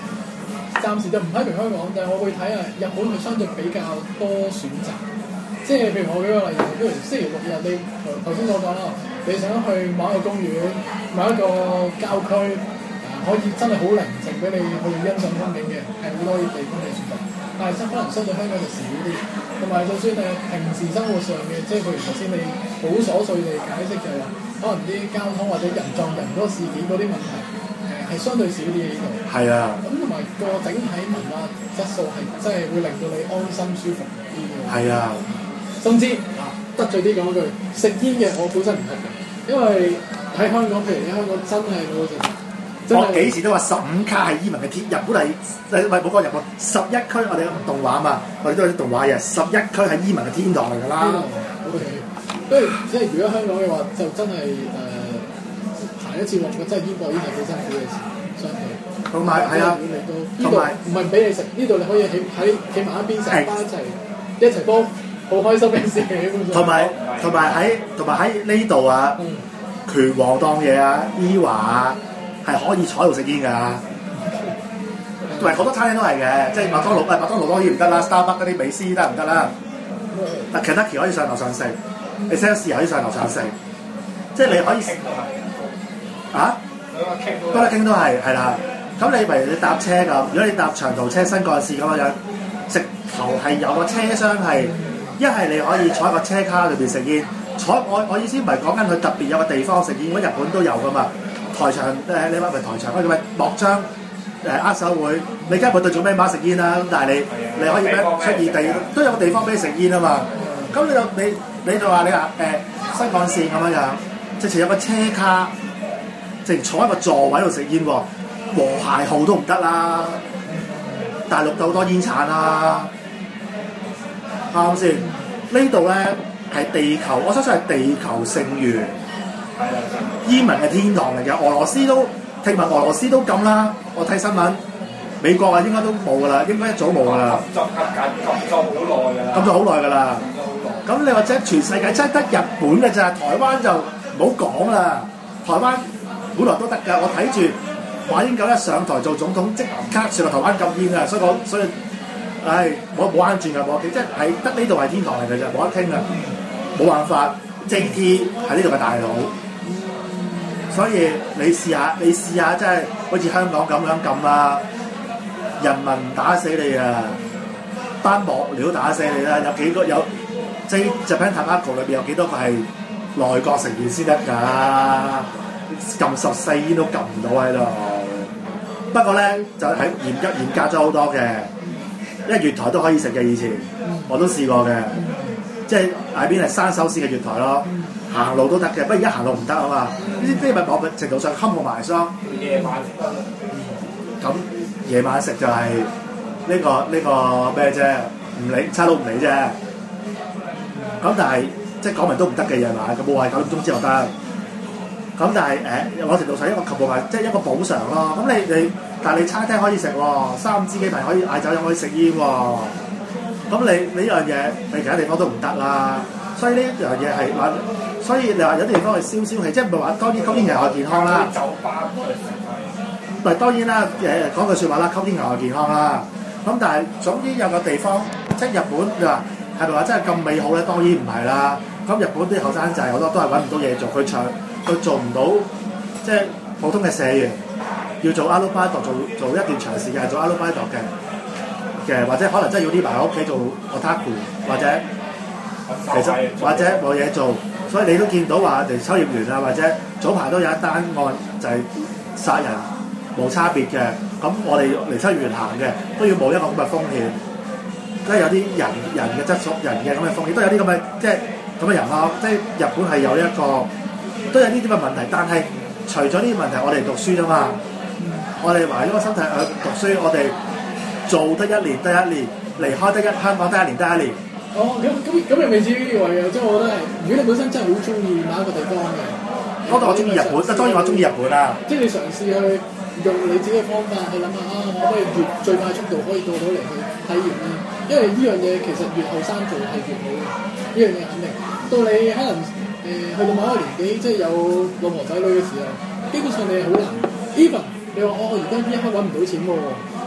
暫時就唔批評香港，但係我會睇下日本係相對比較多選擇。即係譬如我舉個例子，譬如星期六日你頭先所講啦，你想去某一個公園、某一個郊區，可以真係好寧靜俾你去欣賞風景嘅，係好多地方你選擇。但係可能相對香港就少啲，同埋就算係平時生活上嘅，即係譬如頭先你好瑣碎地解釋就係話，可能啲交通或者人撞人嗰個事件嗰啲問題，係相對少啲嘅呢度。 係啊， 咁同埋個整體文化質素係真係會令到你安心舒服啲嘅。 係啊， 甚至得罪啲講句，食煙嘅我本身唔食嘅，因為喺香港，譬如你香港真係冇食。 我幾時都話15卡係伊文嘅天，日本係唔係冇講日本11區，我哋有動畫嘛，我哋都有啲動畫嘅11區係伊文嘅天堂嚟㗎啦。 即係如果香港嘅話，就真係行一次落嘅真係煙博煙係幾辛苦嘅事，相對。 同埋係啊， 呢度唔係唔俾你食，呢度你可以企埋一邊成班一齊煲，好開心嘅事。 同埋喺呢度啊，拳王當嘢啊，伊華啊。係可以坐喺度食煙㗎，同埋好多餐廳都係嘅，即係麥當勞當然唔得啦 ，Starbucks 嗰啲美斯得唔得啦？但 Kentucky 可以上樓上食，你 sales 可以上樓上食，即係你可以啊，都得傾都係啦。咁你譬如你搭車咁，如果你搭長途車新幹線咁樣，直頭係有個車廂係，一係你可以坐喺個車卡裏邊食煙，我意思唔係講緊佢特別有個地方食煙，我日本都有㗎嘛。台場你話咪台場嗰啲咪幕張握手會，你梗係冇對住咩馬食煙啦，咁但係你可以咩出異地都有個地方俾你食煙啊嘛。咁你就話新幹線咁樣，直情有個車卡，直情坐喺個座位度食煙喎，和諧號都唔得啦。大陸好多煙鏟啦，啱唔啱先？呢度咧係地球，我相信係地球剩餘。伊文嘅天堂嚟嘅，俄羅斯都聽聞俄羅斯都禁啦。我睇新聞，美國啊應該都冇㗎啦，應該一早冇㗎啦。 禁咗好耐㗎啦。 禁咗好耐㗎啦。咁你或者全世界真係得日本嘅咋，台灣就唔好講啦。台灣本來都得㗎，我睇住馬英九一上台做總統，即刻説話台灣禁煙啊，所以唉冇彎轉㗎，冇即係得呢度係天堂嚟㗎啫，冇得傾啦，冇辦法。JT 係呢度嘅大佬。所以你試下，真係好似香港咁樣撳啦，人民打死你啊，班幕僚打死你啦！有幾個有 Japan Tobacco 裏邊有幾多個係內閣成員先得㗎？撳14煙都撳唔到喺度。不過咧就係嚴格咗好多嘅，因為月台都可以食嘅以前，我都試過嘅，即係喺邊係山手線嘅月台咯。行路都得嘅，不過而家行路唔得啊嘛！呢啲咪某程度上冚過埋霜。 夜晚食得。 咁夜晚食就係呢個咩啫？唔理差佬唔理啫。咁但係即係講明都唔得嘅夜晚，咁冇話9點鐘之後得。咁但係某程度上一個及埋即係一個補償咯。咁你但係你餐廳可以食喎，3支雞排可以嗌酒飲可以食煙喎。咁你呢樣嘢你其他地方都唔得啦。所以呢樣嘢係話，所以你話有啲地方係消氣，即係唔係話當然吸煙危害健康啦。 酒吧都係食係。 唔係當然啦，講句説話啦，吸煙危害健康啦。咁但係總之有個地方，即係日本，你話係咪話真係咁美好咧？當然唔係啦。咁日本啲後生仔好多都係揾唔到嘢做，佢做唔到即係普通嘅社員，要做阿魯巴度做一段長時間做阿魯巴度嘅，或者可能真係要匿埋喺屋企做 otaku 或者。其實或者冇嘢做，所以你都見到話哋秋葉原啊，或者早排都有一單案就係殺人冇差別嘅。咁我哋嚟秋葉原行嘅都要冒一個咁嘅風險，即係有啲人嘅質素、人嘅咁嘅風險，都有啲咁嘅即係咁嘅人咯。即係日本係有一個都有呢啲咁嘅問題，但係除咗呢啲問題，我哋讀書啫嘛。我哋懷咗個心態去讀書，我哋做得一年得一年，離開得香港得一年得一年。 哦，咁又未至於呢位嘅，即係我覺得係，如果你本身真係好中意某一個地方嘅， 我中意日本，當然我中意日本啦。 即係你嘗試去用你自己嘅方法去諗下我可以越最快速度可以到嚟去體驗啦。因為呢樣嘢其實越後生做係越好嘅，呢樣嘢肯定。到你可能去到某一個年紀，即係有老婆仔女嘅時候，基本上你係好難。even 你話我而家呢一刻揾唔到錢喎，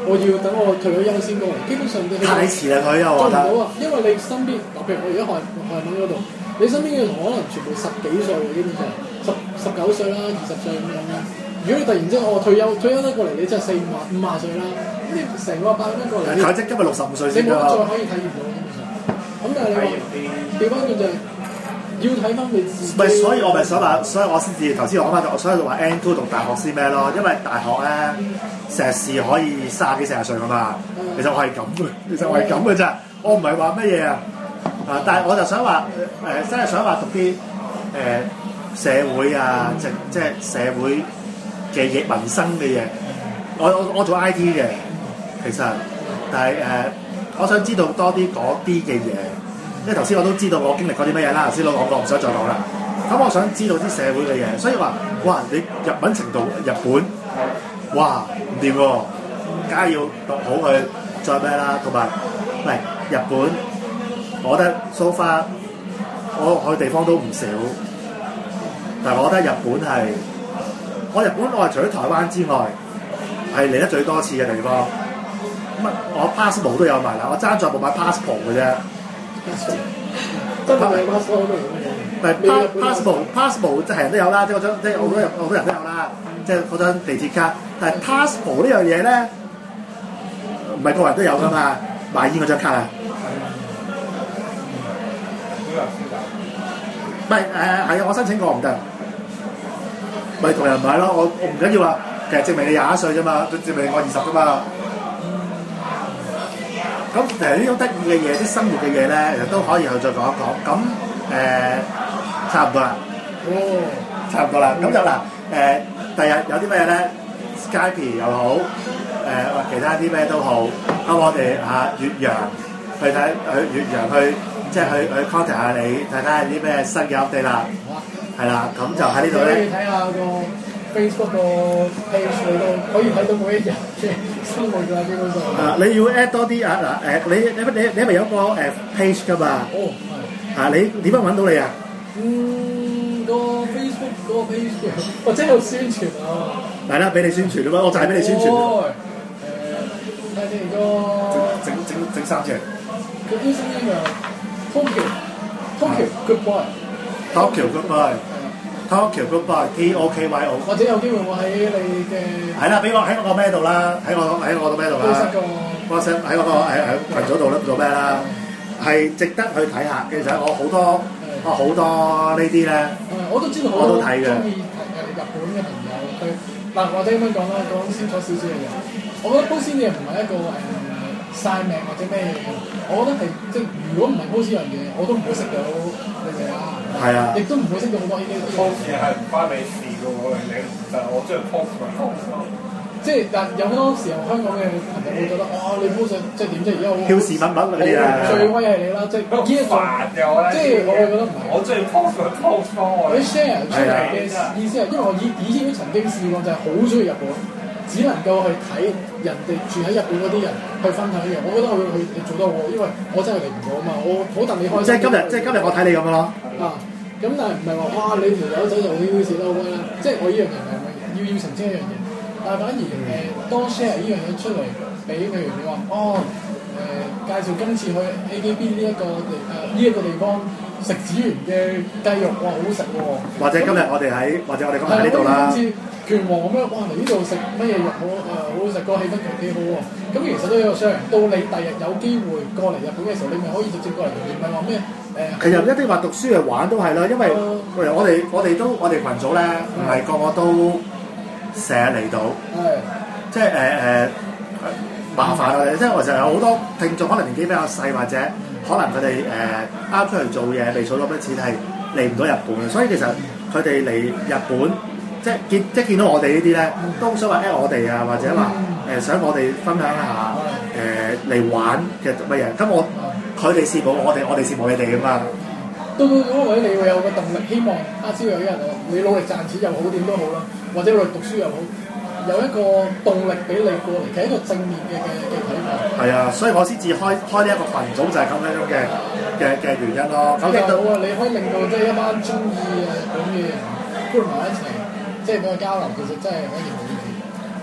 我要等我退咗休先過嚟。基本上你太遲啦佢又我覺得。 做唔到啊，因為你身邊嗱，譬如我而家韓文嗰度，你身邊嘅同學可能全部10幾歲嘅，基本上19歲啦、20歲咁樣啦。如果你突然之間我退休得過嚟，你真係50歲啦，咁你成個8蚊過嚟， 佢即今日65歲你冇得再可以體驗到基本上。咁但係你話調翻轉就係要睇翻你自己。 唔係，所以我咪想話，所以我先至頭先講翻，所以就話 N2 讀大學先咩咯？因為大學咧碩士可以30幾40歲噶嘛。其實我係咁嘅，咋，我唔係話乜嘢啊。但係我就想話真係想話讀啲社會啊，即係社會嘅嘢、民生嘅嘢。我做 IT 嘅，其實，但係我想知道多啲嗰啲嘅嘢。因為頭先我都知道我經歷過啲乜嘢啦，頭先我講過唔想再講啦。咁我想知道啲社會嘅嘢，所以話哇，你日文程度日本，哇唔掂喎，梗係要讀好佢再咩啦。同埋唔係日本，我覺得 so far 我去地方都唔少，但係我覺得日本係我係除咗台灣之外係嚟得最多次嘅地方。咁我 passport 都有埋啦，我爭在冇買 passport 嘅啫。 真係 passport 都唔係 passport 即係人都有啦，即係好多人都有啦，即係嗰張地鐵卡。但係 passport 呢樣嘢咧，唔係個人都有噶嘛，買煙嗰張卡啊。唔係係啊，我申請過唔得，咪同人買咯。我唔緊要啊，其實證明你21歲啫嘛，證明我20啫嘛。咁其實呢種得意嘅嘢，啲生活嘅嘢咧，其實都可以後再講一講。咁差唔多啦。 哦， 差唔多啦。咁就嗱第日有啲咩咧 ，Skype 又好，或其他啲咩都好，咁我哋越洋去睇越洋去，即係去 contact 下你，睇下啲咩新嘅 update 啦。係啦，咁就喺呢度咧。 你睇下個 Facebook 個 page 你都可以睇到每一日嘅生活㗎，基本上。 你要 add 多啲你咪有個page 㗎嘛？ 哦，係。 你點樣揾到你啊？ 個 Facebook 嗰個 page 或者有宣傳啊。 係啦，俾你宣傳啊嘛，我就係俾你宣傳。 睇你個整3隻。 個 Instagram 啊 Tokyo Goodbye。Tokyo Goodbye。TOKYO。或者有機會我喺你嘅係啦，俾我喺我個咩度啦，喺我個咩度啦。WhatsApp 喺我個群組度啦，做咩啦？係值得去睇下。其實我好多呢啲咧， 我都知道我都睇嘅。 中意日本嘅朋友，佢嗱或者咁樣講啦，講清楚少少嘅嘢。我覺得 post 呢樣唔係一個晒命或者咩嘢，我覺得係即係如果唔係 post 呢樣嘢，我都唔會識到你哋啦。 係啊， 亦都唔會識到好多呢啲 post 嘢係唔關你事嘅喎，你就我中意 post 咪 post 咯。 即係但有好多時候香港嘅朋友會覺得哇你 post 即係點啫？而家好挑事物嗰啲啊， 最威係你啦，即係呢一個煩嘅我咧， 即係我會覺得唔係。我中意 post 咪 post 咯。 你 share 出嚟嘅意思係，因為我以前都曾經試過，就係好中意日本。只能夠去睇人哋住喺日本嗰啲人去分享嘅，我覺得佢做得好，因為我真係嚟唔到啊嘛，我好戥你開心。 即係今日我睇你咁樣咯。 咁但係唔係話哇你條友仔就呢啲事都好啦，即係我呢樣嘢唔係要澄清一樣嘢，但係反而多 share 呢樣嘢出嚟俾譬如你話介紹今次去 AKB 呢一個地方食紫園嘅雞肉，哇好食喎！ 或者今日我哋今日喺呢度啦。 拳王咁樣，哇嚟呢度食乜嘢肉好好食，個氣氛幾好喎。咁其實都有個商量，到你第日有機會過嚟日本嘅時候，你咪可以直接過嚟，唔係話咩其實唔一定話讀書嚟玩都係啦，因為我哋群組咧，唔係個個都成日嚟到，即係麻煩我哋，即係我成日有好多聽眾可能年紀比較細，或者可能佢哋啱出嚟做嘢，未儲到筆錢係嚟唔到日本嘅，所以其實佢哋嚟日本。即係見到我哋呢啲咧，都想話 at 我哋啊，或者話想我哋分享下嚟玩嘅乜嘢。咁佢哋羨慕我哋羨慕你哋噶嘛。 到嗰個位，你會有個動力，希望朝有一日你努力賺錢又好，點都好啦，或者努力讀書又好，有一個動力俾你過嚟，係一個正面嘅睇法。係啊，所以我先至開呢一個群組就係咁樣嘅原因咯。 咁幾好啊！你可以令到即係一班中意日本嘅人 group 埋一齊。即係嗰個交流，其實真係可以好啲。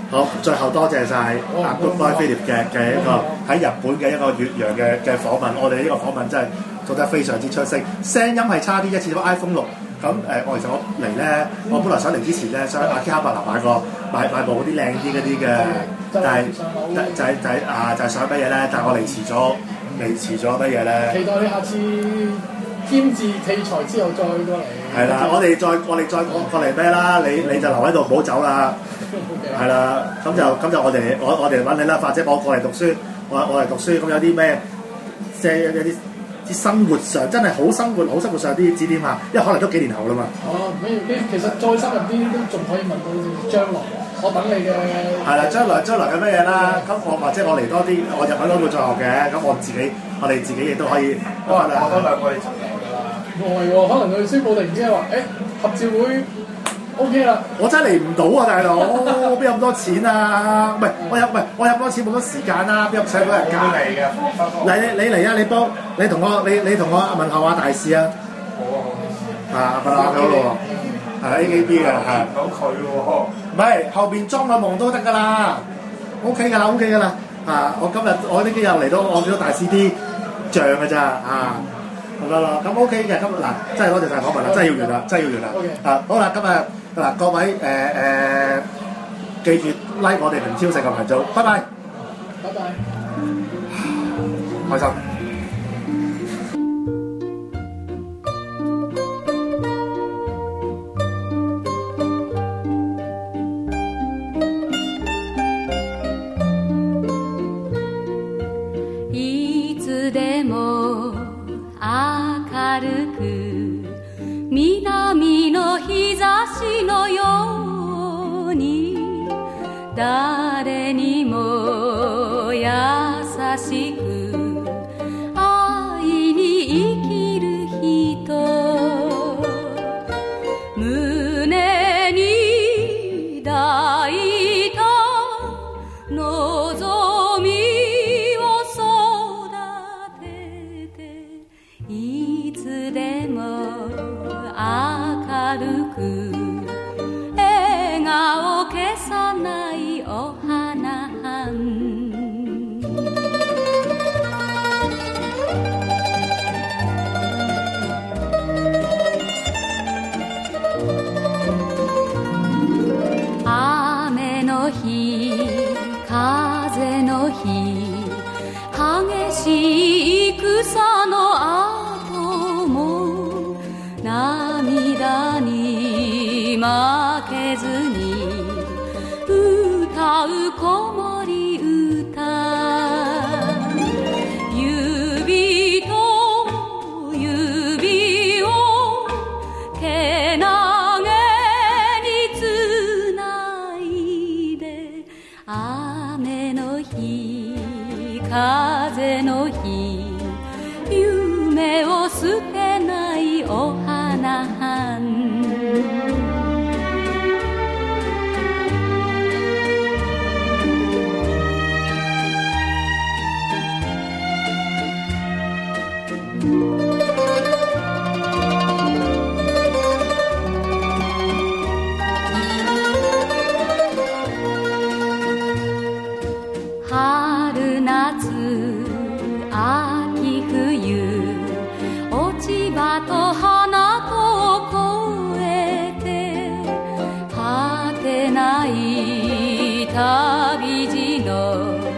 好，最後多謝晒阿 Good Boy Philip 嘅一個喺日本嘅一個越洋嘅訪問，我哋呢個訪問真係做得非常之出色，聲音係差啲，一次到 iPhone 6。咁我其實我嚟咧，我本來想嚟之前咧，想阿 K 哈伯拿買部嗰啲靚啲嗰啲嘅，但係就係想乜嘢咧？但係我嚟遲咗乜嘢咧？ 期待你下次添置器材之後再過嚟。 係啦，我哋再過嚟咩啦？你就留喺度唔好走啦。係啦，咁就我哋揾你啦，或者我過嚟讀書，我嚟讀書，咁有啲咩即係有啲生活上真係好生活上啲指點下，因為可能都幾年後啦嘛。 哦，其實再深入啲都仲可以問到將來，我等你嘅。 係啦，將來嘅乜嘢啦？咁或者我嚟多啲，我日文都會再學嘅。咁我哋自己亦都可以。 我多2個月就嚟㗎啦。 唔係喎，可能佢宣佈突然之間話，合照會 OK 啦。我真係嚟唔到啊，大佬，邊有咁多錢啊？唔係，我有咁多錢冇多時間啦，邊有使到人假嚟嘅？你嚟啊！你同我問候下大使啊！好啊，問下佢咯喎，係 AKB 嘅，係。 到佢喎。 唔係後邊裝個夢都得㗎啦 ，OK 㗎啦。我呢幾日嚟到，我見到大使啲像㗎咋啊！咁樣咯，咁 OK 嘅，咁嗱，真係多謝晒訪問啦，真係要完啦。啊，好啦，今日嗱各位記住 like 我哋明超成個頻道，拜拜，開心。 いつでも明るく南の日差しのように誰にも優しく愛に生きる人胸に抱いた望みを育てていつでも明るく笑顔消さないお花雨の日風の日激しい草の後も涙に負けずに歌う子守歌指と指をけなげにつないで雨の日風の日夢を捨てないお花春夏秋冬落ち葉と花と越えて果てない旅路の